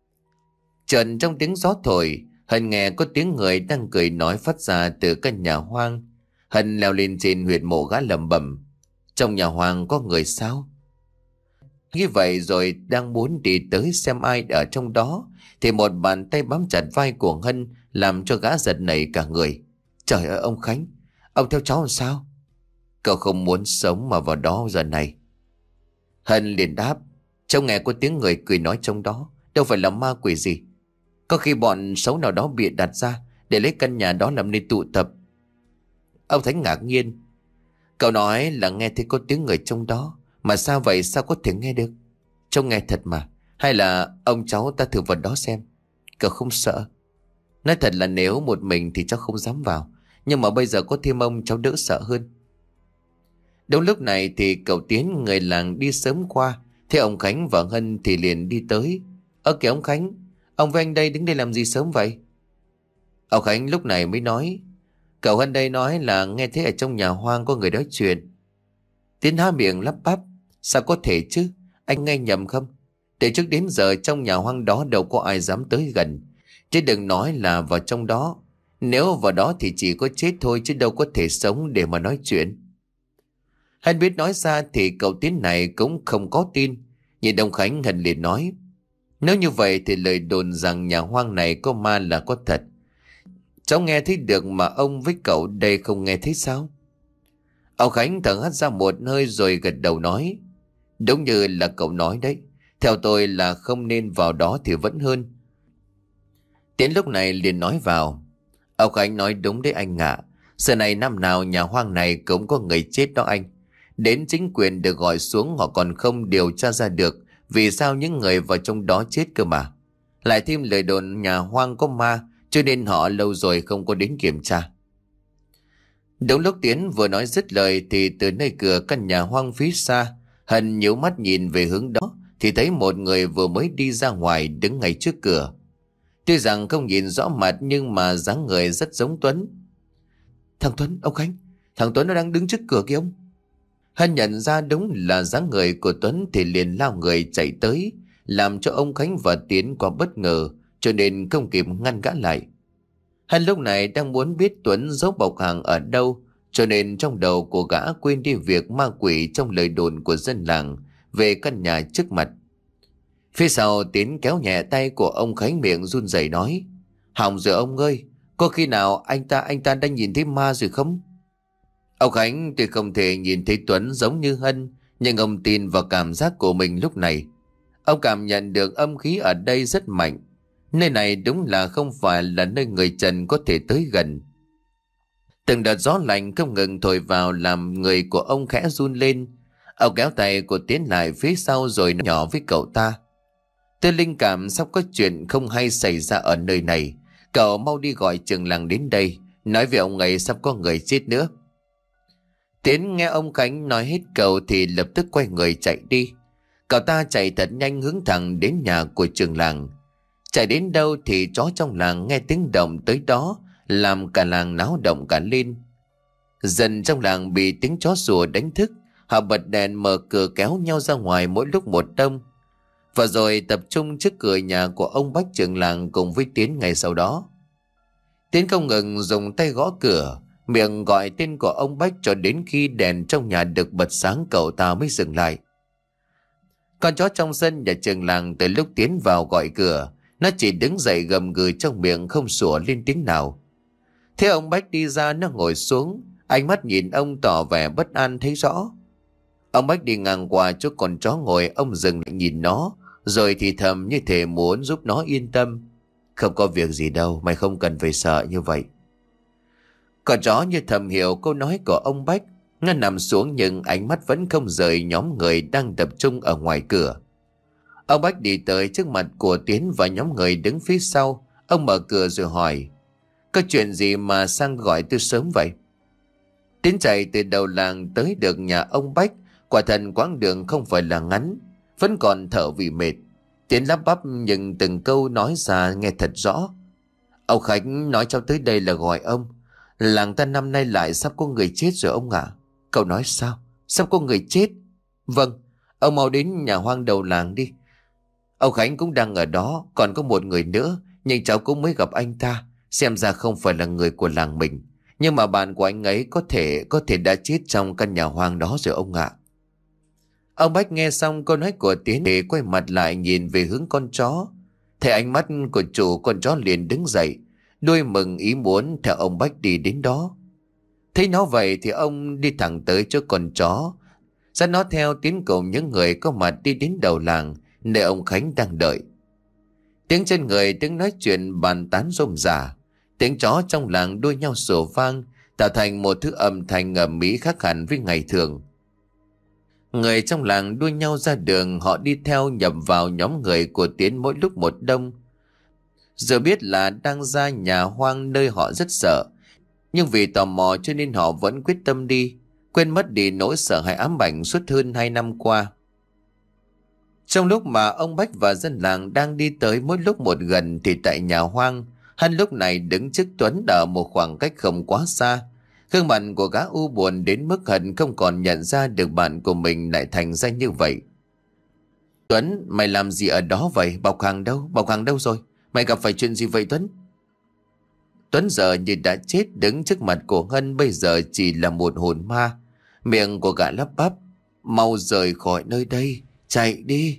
Trần trong tiếng gió thổi, Hân nghe có tiếng người đang cười nói phát ra từ căn nhà hoang. Hân leo lên trên huyệt mộ, gã lẩm bẩm: trong nhà hoang có người sao? Như vậy rồi đang muốn đi tới xem ai ở trong đó, thì một bàn tay bám chặt vai của Hân làm cho gã giật nảy cả người. Trời ơi ông Khánh, ông theo cháu làm sao? Cậu không muốn sống mà vào đó giờ này. Hân liền đáp: cháu nghe có tiếng người cười nói trong đó, đâu phải là ma quỷ gì. Có khi bọn xấu nào đó bịa đặt ra để lấy căn nhà đó làm nơi tụ tập. Ông Thánh ngạc nhiên: cậu nói là nghe thấy có tiếng người trong đó, mà sao vậy, sao có thể nghe được? Trông nghe thật mà. Hay là ông cháu ta thử vào đó xem. Cậu không sợ? Nói thật là nếu một mình thì cháu không dám vào, nhưng mà bây giờ có thêm ông cháu đỡ sợ hơn. Đúng lúc này thì cậu Tiến, người làng đi sớm qua, thấy ông Khánh và Hân thì liền đi tới. Ơ kìa ông Khánh, ông với anh đây đứng đây làm gì sớm vậy? Ông Khánh lúc này mới nói: cậu Hân đây nói là nghe thấy ở trong nhà hoang có người nói chuyện. Tiến há miệng lắp bắp: sao có thể chứ, anh nghe nhầm không? Từ trước đến giờ trong nhà hoang đó đâu có ai dám tới gần, chứ đừng nói là vào trong đó. Nếu vào đó thì chỉ có chết thôi, chứ đâu có thể sống để mà nói chuyện. Hân biết nói ra thì cậu Tiến này cũng không có tin. Nhìn ông Khánh, Hân liền nói: nếu như vậy thì lời đồn rằng nhà hoang này có ma là có thật. Cháu nghe thấy được mà ông với cậu đây không nghe thấy sao? Ông Khánh thở hắt ra một hơi rồi gật đầu nói: đúng như là cậu nói đấy. Theo tôi là không nên vào đó thì vẫn hơn. Tiến lúc này liền nói vào: ông Khánh nói đúng đấy anh ạ. Giờ này năm nào nhà hoang này cũng có người chết đó anh. Đến chính quyền được gọi xuống họ còn không điều tra ra được vì sao những người vào trong đó chết cơ mà. Lại thêm lời đồn nhà hoang có ma, cho nên họ lâu rồi không có đến kiểm tra. Đúng lúc Tiến vừa nói dứt lời thì từ nơi cửa căn nhà hoang phía xa, Hân nhíu mắt nhìn về hướng đó thì thấy một người vừa mới đi ra ngoài đứng ngay trước cửa. Tuy rằng không nhìn rõ mặt nhưng mà dáng người rất giống Tuấn. Thằng Tuấn, ông Khánh, thằng Tuấn nó đang đứng trước cửa kìa ông. Hân nhận ra đúng là dáng người của Tuấn thì liền lao người chạy tới, làm cho ông Khánh và Tiến quá bất ngờ, cho nên không kịp ngăn gã lại. Hân lúc này đang muốn biết Tuấn giấu bọc hàng ở đâu, cho nên trong đầu của gã quên đi việc ma quỷ trong lời đồn của dân làng về căn nhà trước mặt. Phía sau Tiến kéo nhẹ tay của ông Khánh, miệng run rẩy nói: hỏng rồi ông ơi, có khi nào anh ta anh ta đã nhìn thấy ma rồi không? Ông Khánh tuy không thể nhìn thấy Tuấn giống như Hân, nhưng ông tin vào cảm giác của mình lúc này. Ông cảm nhận được âm khí ở đây rất mạnh. Nơi này đúng là không phải là nơi người trần có thể tới gần. Từng đợt gió lạnh không ngừng thổi vào làm người của ông khẽ run lên. Ông kéo tay của Tiến lại phía sau rồi nói nhỏ với cậu ta: tôi linh cảm sắp có chuyện không hay xảy ra ở nơi này. Cậu mau đi gọi trưởng làng đến đây, nói với ông ấy sắp có người chết nữa. Tiến nghe ông Khánh nói hết câu thì lập tức quay người chạy đi. Cậu ta chạy thật nhanh hướng thẳng đến nhà của trưởng làng. Chạy đến đâu thì chó trong làng nghe tiếng động tới đó, làm cả làng náo động cả lên. Dần trong làng bị tiếng chó sủa đánh thức, họ bật đèn mở cửa kéo nhau ra ngoài mỗi lúc một đông. Và rồi tập trung trước cửa nhà của ông Bách trưởng làng cùng với Tiến ngay sau đó. Tiến không ngừng dùng tay gõ cửa, miệng gọi tên của ông Bách cho đến khi đèn trong nhà được bật sáng cậu ta mới dừng lại. Con chó trong sân nhà trường làng từ lúc tiến vào gọi cửa, nó chỉ đứng dậy gầm gừ trong miệng không sủa lên tiếng nào. Thế ông Bách đi ra, nó ngồi xuống, ánh mắt nhìn ông tỏ vẻ bất an thấy rõ. Ông Bách đi ngang qua chỗ con chó ngồi, ông dừng lại nhìn nó, rồi thì thầm như thể muốn giúp nó yên tâm. Không có việc gì đâu, mày không cần phải sợ như vậy. Con chó như thầm hiểu câu nói của ông Bách, nó nằm xuống nhưng ánh mắt vẫn không rời nhóm người đang tập trung ở ngoài cửa. Ông Bách đi tới trước mặt của Tiến và nhóm người đứng phía sau. Ông mở cửa rồi hỏi: có chuyện gì mà sang gọi tôi sớm vậy? Tiến chạy từ đầu làng tới được nhà ông Bách, quả thật quãng đường không phải là ngắn, vẫn còn thở vì mệt. Tiến lắp bắp nhưng từng câu nói ra nghe thật rõ. Ông Khánh nói cháu tới đây là gọi ông. Làng ta năm nay lại sắp có người chết rồi ông ạ. Cậu nói sao? Sắp có người chết? Vâng, ông mau đến nhà hoang đầu làng đi. Ông Khánh cũng đang ở đó, còn có một người nữa, nhưng cháu cũng mới gặp anh ta. Xem ra không phải là người của làng mình, nhưng mà bạn của anh ấy có thể có thể đã chết trong căn nhà hoang đó rồi ông ạ. Ông Bách nghe xong câu nói của Tiến thì quay mặt lại nhìn về hướng con chó. Thấy ánh mắt của chủ con chó liền đứng dậy, đuôi mừng ý muốn theo ông Bách đi đến đó. Thấy nó vậy thì ông đi thẳng tới chỗ con chó, dắt nó theo tiến cùng những người có mặt đi đến đầu làng nơi ông Khánh đang đợi. Tiếng chân người, tiếng nói chuyện bàn tán rôm rả, tiếng chó trong làng đua nhau sủa vang, tạo thành một thứ âm thanh ầm ĩ khác hẳn với ngày thường. Người trong làng đua nhau ra đường, họ đi theo nhập vào nhóm người của Tiến mỗi lúc một đông. Giờ biết là đang ra nhà hoang nơi họ rất sợ, nhưng vì tò mò cho nên họ vẫn quyết tâm đi, quên mất đi nỗi sợ hãi ám ảnh suốt hơn hai năm qua. Trong lúc mà ông Bách và dân làng đang đi tới mỗi lúc một gần thì tại nhà hoang, hắn lúc này đứng trước Tuấn ở một khoảng cách không quá xa. Gương mặt của gã u buồn đến mức hận không còn nhận ra được bạn của mình lại thành ra như vậy. Tuấn, mày làm gì ở đó vậy? Bọc hàng đâu? Bọc hàng đâu rồi? Mày gặp phải chuyện gì vậy Tuấn? Tuấn giờ như đã chết, đứng trước mặt của Hân bây giờ chỉ là một hồn ma. Miệng của gã lắp bắp: mau rời khỏi nơi đây, chạy đi.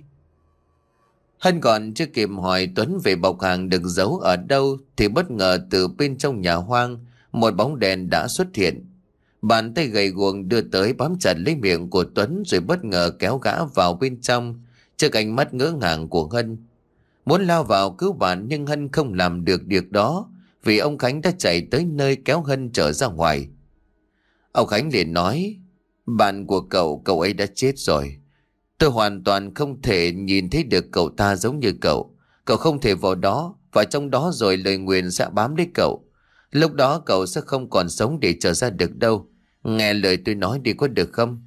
Hân còn chưa kịp hỏi Tuấn về bọc hàng được giấu ở đâu thì bất ngờ từ bên trong nhà hoang một bóng đèn đã xuất hiện. Bàn tay gầy guồng đưa tới bám chặt lấy miệng của Tuấn rồi bất ngờ kéo gã vào bên trong trước ánh mắt ngỡ ngàng của Hân. Muốn lao vào cứu bạn nhưng Hân không làm được việc đó vì ông Khánh đã chạy tới nơi kéo Hân trở ra ngoài. Ông Khánh liền nói: bạn của cậu, cậu ấy đã chết rồi. Tôi hoàn toàn không thể nhìn thấy được cậu ta giống như cậu. Cậu không thể vào đó, vào trong đó rồi lời nguyền sẽ bám lấy cậu. Lúc đó cậu sẽ không còn sống để trở ra được đâu. Nghe lời tôi nói đi có được không?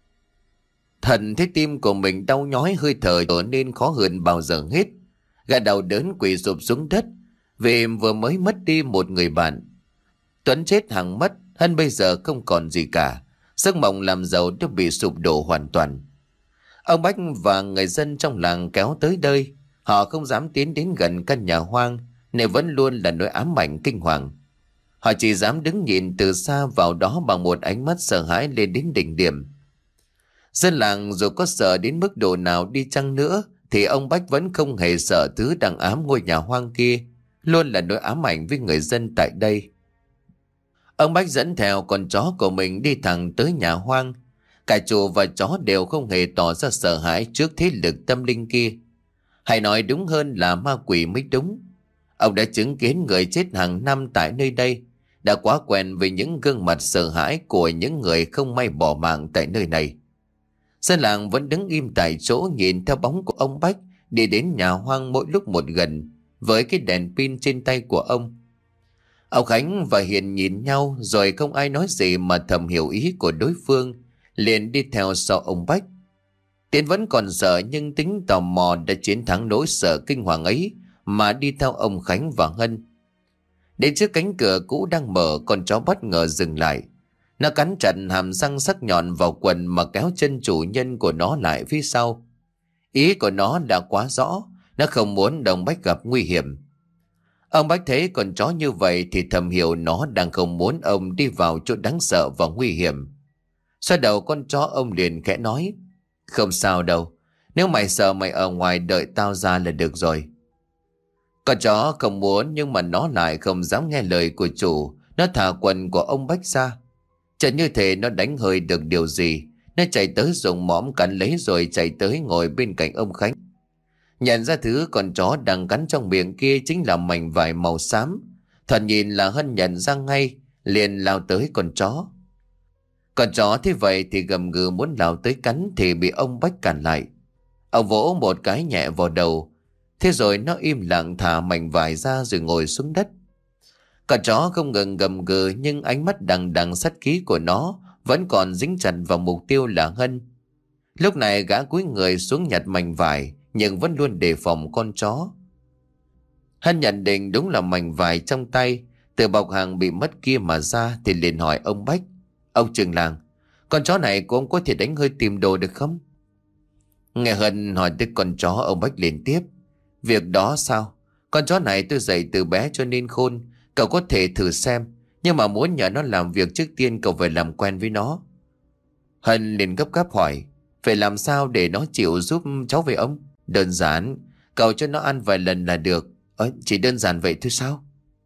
Thần thấy tim của mình đau nhói, hơi thở trở nên khó hơn bao giờ hết. Gã đau đớn quỳ sụp xuống đất vì vừa mới mất đi một người bạn. Tuấn chết hằng mất, Hân bây giờ không còn gì cả. Giấc mộng làm giàu đã bị sụp đổ hoàn toàn. Ông Bách và người dân trong làng kéo tới đây. Họ không dám tiến đến gần căn nhà hoang nên vẫn luôn là nỗi ám ảnh kinh hoàng. Họ chỉ dám đứng nhìn từ xa vào đó bằng một ánh mắt sợ hãi lên đến đỉnh điểm. Dân làng dù có sợ đến mức độ nào đi chăng nữa thì ông Bách vẫn không hề sợ thứ đang ám ngôi nhà hoang kia, luôn là nỗi ám ảnh với người dân tại đây. Ông Bách dẫn theo con chó của mình đi thẳng tới nhà hoang. Cả chủ và chó đều không hề tỏ ra sợ hãi trước thế lực tâm linh kia. Hay nói đúng hơn là ma quỷ mới đúng. Ông đã chứng kiến người chết hàng năm tại nơi đây, đã quá quen với những gương mặt sợ hãi của những người không may bỏ mạng tại nơi này. Dân làng vẫn đứng im tại chỗ nhìn theo bóng của ông Bách đi đến nhà hoang mỗi lúc một gần với cái đèn pin trên tay của ông. Ông Khánh và Hiền nhìn nhau rồi không ai nói gì mà thầm hiểu ý của đối phương, liền đi theo sau ông Bách. Tiến vẫn còn sợ nhưng tính tò mò đã chiến thắng nỗi sợ kinh hoàng ấy mà đi theo ông Khánh và Hân. Đến trước cánh cửa cũ đang mở, con chó bất ngờ dừng lại. Nó cắn chặt hàm răng sắc nhọn vào quần mà kéo chân chủ nhân của nó lại phía sau. Ý của nó đã quá rõ, nó không muốn ông Bách gặp nguy hiểm. Ông Bách thấy con chó như vậy thì thầm hiểu nó đang không muốn ông đi vào chỗ đáng sợ và nguy hiểm. Xoa đầu con chó, ông liền khẽ nói: không sao đâu, Nếu mày sợ mày ở ngoài đợi tao ra là được rồi. Con chó không muốn nhưng mà nó lại không dám nghe lời của chủ. Nó thả quần của ông Bách ra. Chẳng như thể nó đánh hơi được điều gì. Nó chạy tới dùng mõm cắn lấy rồi chạy tới ngồi bên cạnh ông Khánh. Nhận ra thứ con chó đang cắn trong miệng kia chính là mảnh vải màu xám. Thoạt nhìn là Hân nhận ra ngay, liền lao tới con chó. Con chó thế vậy thì gầm gừ muốn lao tới cắn thì bị ông Bách cản lại. Ông vỗ một cái nhẹ vào đầu. Thế rồi nó im lặng thả mảnh vải ra rồi ngồi xuống đất. Con chó không ngừng gầm gừ nhưng ánh mắt đằng đằng sát khí của nó vẫn còn dính chặt vào mục tiêu là Hân. Lúc này gã cúi người xuống nhặt mảnh vải nhưng vẫn luôn đề phòng con chó. Hân nhận định đúng là mảnh vải trong tay từ bọc hàng bị mất kia mà ra thì liền hỏi ông Bách: Ông trưởng làng, con chó này của ông có thể đánh hơi tìm đồ được không? Nghe Hân hỏi tới con chó, ông Bách liền tiếp: Việc đó sao? Con chó này tôi dạy từ bé cho nên khôn. Cậu có thể thử xem. Nhưng mà muốn nhờ nó làm việc trước tiên cậu phải làm quen với nó. Hân liền gấp gáp hỏi: Phải làm sao để nó chịu giúp cháu về ông? Đơn giản, cậu cho nó ăn vài lần là được. Ờ, chỉ đơn giản vậy thôi sao?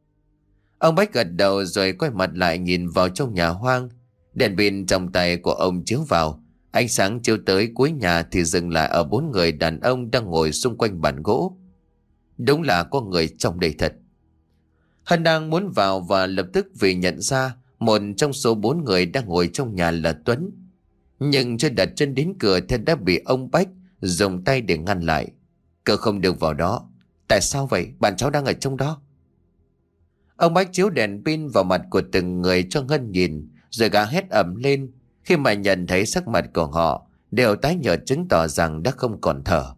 Ông Bách gật đầu rồi quay mặt lại nhìn vào trong nhà hoang. Đèn pin trong tay của ông chiếu vào. Ánh sáng chiếu tới cuối nhà thì dừng lại ở bốn người đàn ông đang ngồi xung quanh bàn gỗ. Đúng là có người trong đây thật. Hân đang muốn vào và lập tức vì nhận ra một trong số bốn người đang ngồi trong nhà là Tuấn. Nhưng chưa đặt chân đến cửa thì đã bị ông Bách dùng tay để ngăn lại. Cậu không được vào đó. Tại sao vậy? Bạn cháu đang ở trong đó. Ông Bách chiếu đèn pin vào mặt của từng người cho Hân nhìn, rồi gã hét ầm lên khi mà nhận thấy sắc mặt của họ đều tái nhợt, chứng tỏ rằng đã không còn thở.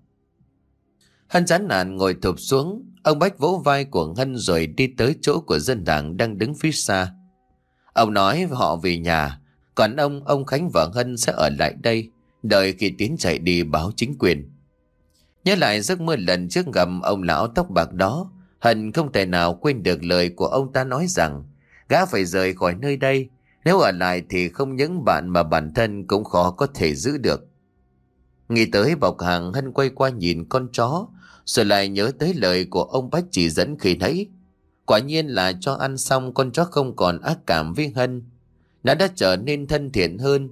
Hân chán nản ngồi thụp xuống. Ông Bách vỗ vai của Hân rồi đi tới chỗ của dân làng đang đứng phía xa. Ông nói họ về nhà, còn ông, ông Khánh và Hân sẽ ở lại đây, đợi khi Tiến chạy đi báo chính quyền. Nhớ lại giấc mơ lần trước gặp ông lão tóc bạc đó, Hân không thể nào quên được lời của ông ta nói rằng gã phải rời khỏi nơi đây. Nếu ở lại thì không những bạn mà bản thân cũng khó có thể giữ được. Nghĩ tới bọc hàng, Hân quay qua nhìn con chó, rồi lại nhớ tới lời của ông Bách chỉ dẫn khi nãy. Quả nhiên là cho ăn xong con chó không còn ác cảm với Hân. Nó đã trở nên thân thiện hơn.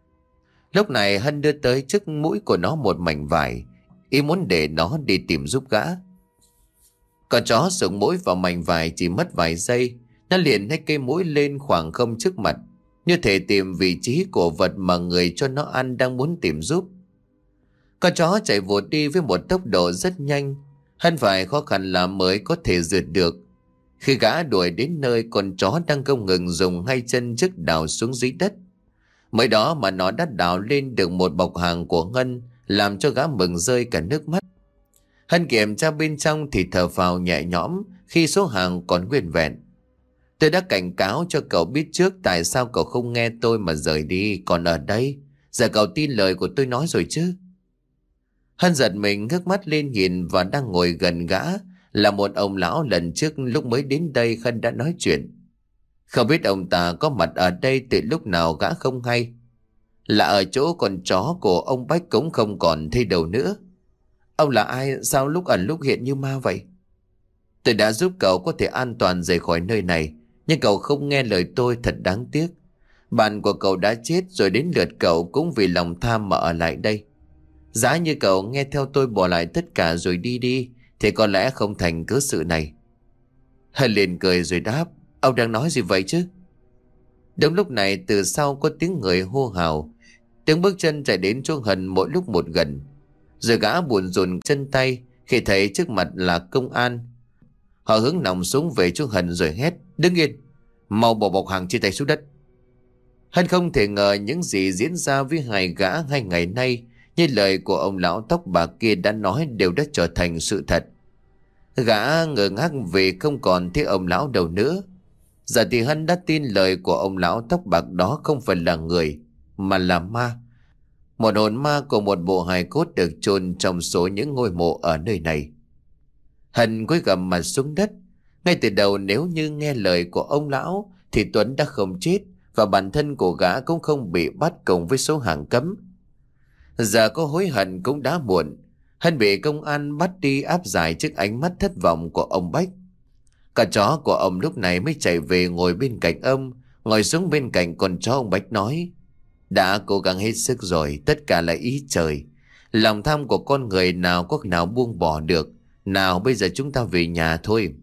Lúc này Hân đưa tới trước mũi của nó một mảnh vải, ý muốn để nó đi tìm giúp gã. Con chó sụng mũi vào mảnh vải chỉ mất vài giây. Nó liền hết cây mũi lên khoảng không trước mặt, như thể tìm vị trí của vật mà người cho nó ăn đang muốn tìm giúp. Con chó chạy vụt đi với một tốc độ rất nhanh. Hân phải khó khăn lắm mới có thể rượt được. Khi gã đuổi đến nơi, con chó đang không ngừng dùng hai chân trước đào xuống dưới đất. Mới đó mà nó đã đào lên được một bọc hàng của Hân, làm cho gã mừng rơi cả nước mắt. Hân kiểm tra bên trong thì thở phào nhẹ nhõm khi số hàng còn nguyên vẹn. Tôi đã cảnh cáo cho cậu biết trước, tại sao cậu không nghe tôi mà rời đi, còn ở đây. Giờ cậu tin lời của tôi nói rồi chứ? Hân giật mình ngước mắt lên nhìn và đang ngồi gần gã là một ông lão lần trước lúc mới đến đây Hân đã nói chuyện. Không biết ông ta có mặt ở đây từ lúc nào gã không hay. Là ở chỗ con chó của ông Bách cũng không còn thấy đâu nữa. Ông là ai, sao lúc ẩn lúc hiện như ma vậy? Tôi đã giúp cậu có thể an toàn rời khỏi nơi này, nhưng cậu không nghe lời tôi, thật đáng tiếc. Bạn của cậu đã chết rồi, đến lượt cậu cũng vì lòng tham mà ở lại đây. Giá như cậu nghe theo tôi bỏ lại tất cả rồi đi đi, thì có lẽ không thành cớ sự này. Hân liền cười rồi đáp: Ông đang nói gì vậy chứ? Đúng lúc này từ sau có tiếng người hô hào. Tiếng bước chân chạy đến chỗ Hân mỗi lúc một gần. Rồi gã buồn rùn chân tay khi thấy trước mặt là công an. Họ hướng nòng súng về chỗ Hân rồi hét: Đứng yên, mau bỏ bọc hàng chia tay xuống đất. Hân không thể ngờ những gì diễn ra với hai gã hai ngày nay, như lời của ông lão tóc bạc kia đã nói, đều đã trở thành sự thật. Gã ngơ ngác vì không còn thấy ông lão đâu nữa. Giờ thì Hân đã tin lời của ông lão tóc bạc đó không phải là người, mà là ma. Một hồn ma của một bộ hài cốt được chôn trong số những ngôi mộ ở nơi này. Hân cúi gằm mặt xuống đất. Ngay từ đầu nếu như nghe lời của ông lão thì Tuấn đã không chết, và bản thân của gã cũng không bị bắt cùng với số hàng cấm. Giờ có hối hận cũng đã muộn. Hân bị công an bắt đi áp giải trước ánh mắt thất vọng của ông Bách. Cả chó của ông lúc này mới chạy về ngồi bên cạnh ông, ngồi xuống bên cạnh con chó. Ông Bách nói: đã cố gắng hết sức rồi, tất cả là ý trời. Lòng tham của con người nào có nào buông bỏ được. Nào bây giờ chúng ta về nhà thôi.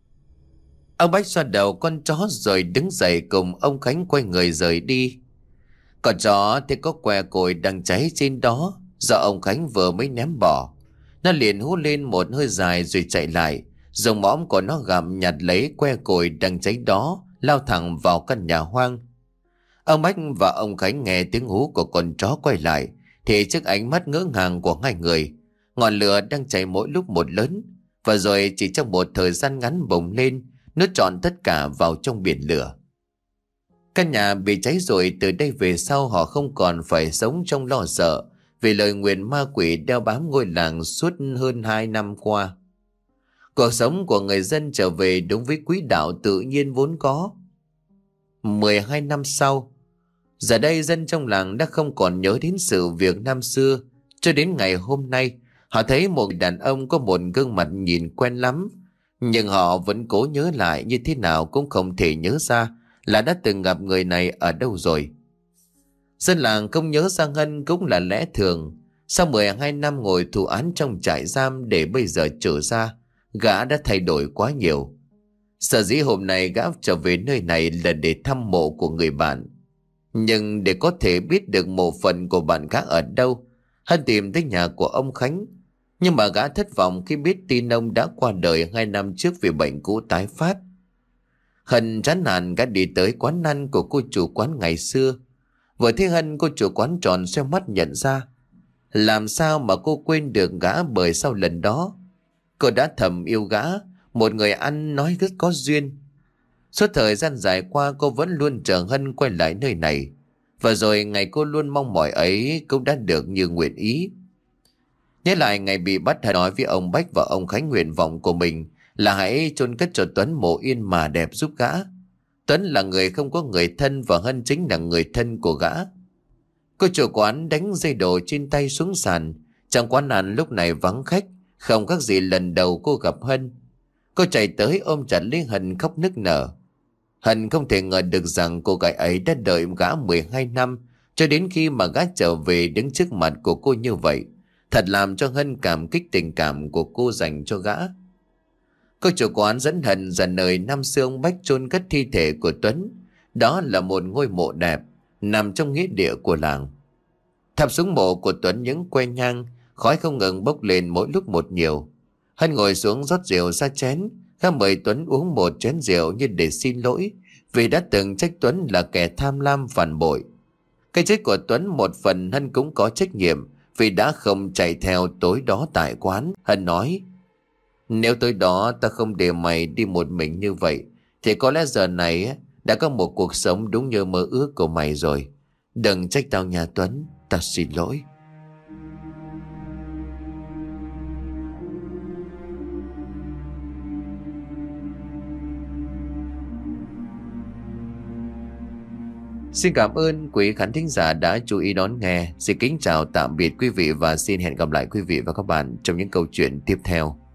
Ông Bách xoa đầu con chó rồi đứng dậy cùng ông Khánh quay người rời đi. Con chó thì có que củi đang cháy trên đó, do ông Khánh vừa mới ném bỏ. Nó liền hú lên một hơi dài rồi chạy lại, dùng mõm của nó gặm nhặt lấy que củi đang cháy đó, lao thẳng vào căn nhà hoang. Ông Bách và ông Khánh nghe tiếng hú của con chó quay lại, thì trước ánh mắt ngỡ ngàng của hai người, ngọn lửa đang cháy mỗi lúc một lớn, và rồi chỉ trong một thời gian ngắn bùng lên, nuốt trọn tất cả vào trong biển lửa. Căn nhà bị cháy rồi, từ đây về sau họ không còn phải sống trong lo sợ vì lời nguyền ma quỷ đeo bám ngôi làng suốt hơn hai năm qua. Cuộc sống của người dân trở về đúng với quỹ đạo tự nhiên vốn có. mười hai năm sau, giờ đây dân trong làng đã không còn nhớ đến sự việc năm xưa. Cho đến ngày hôm nay, họ thấy một đàn ông có một gương mặt nhìn quen lắm, nhưng họ vẫn cố nhớ lại như thế nào cũng không thể nhớ ra là đã từng gặp người này ở đâu rồi. Dân làng không nhớ ra Ngân cũng là lẽ thường. Sau mười hai năm ngồi thụ án trong trại giam để bây giờ trở ra, gã đã thay đổi quá nhiều. Sở dĩ hôm nay gã trở về nơi này là để thăm mộ của người bạn. Nhưng để có thể biết được mộ phần của bạn gã ở đâu, Hân tìm tới nhà của ông Khánh. Nhưng mà gã thất vọng khi biết tin ông đã qua đời hai năm trước vì bệnh cũ tái phát. Hân chán nản gã đi tới quán ăn của cô chủ quán ngày xưa. Vừa thấy Hân, cô chủ quán tròn xoe mắt nhận ra. Làm sao mà cô quên được gã, bởi sau lần đó cô đã thầm yêu gã, một người ăn nói rất có duyên. Suốt thời gian dài qua cô vẫn luôn chờ Hân quay lại nơi này. Và rồi ngày cô luôn mong mỏi ấy cũng đã được như nguyện ý. Nhớ lại ngày bị bắt, Hân nói với ông Bách và ông Khánh nguyện vọng của mình là hãy chôn cất cho Tuấn mộ yên mà đẹp giúp gã. Tuấn là người không có người thân và Hân chính là người thân của gã. Cô chủ quán đánh dây đồ trên tay xuống sàn. Trong quán ăn lúc này vắng khách, không khác gì lần đầu cô gặp Hân. Cô chạy tới ôm chặt lấy Hân khóc nức nở. Hân không thể ngờ được rằng cô gái ấy đã đợi gã mười hai năm, cho đến khi mà gã trở về đứng trước mặt của cô như vậy. Thật làm cho Hân cảm kích tình cảm của cô dành cho gã. Cô chủ quán dẫn Hân ra nơi năm xưa ông Bách chôn cất thi thể của Tuấn. Đó là một ngôi mộ đẹp nằm trong nghĩa địa của làng. Thắp xuống mộ của Tuấn những que nhang, khói không ngừng bốc lên mỗi lúc một nhiều. Hân ngồi xuống rót rượu ra chén, gã mời Tuấn uống một chén rượu như để xin lỗi vì đã từng trách Tuấn là kẻ tham lam phản bội. Cái chết của Tuấn một phần Hân cũng có trách nhiệm vì đã không chạy theo tối đó tại quán. Hân nói: nếu tối đó ta không để mày đi một mình như vậy thì có lẽ giờ này đã có một cuộc sống đúng như mơ ước của mày rồi. Đừng trách tao nha Tuấn, tao xin lỗi. Xin cảm ơn quý khán thính giả đã chú ý đón nghe. Xin kính chào tạm biệt quý vị và xin hẹn gặp lại quý vị và các bạn trong những câu chuyện tiếp theo.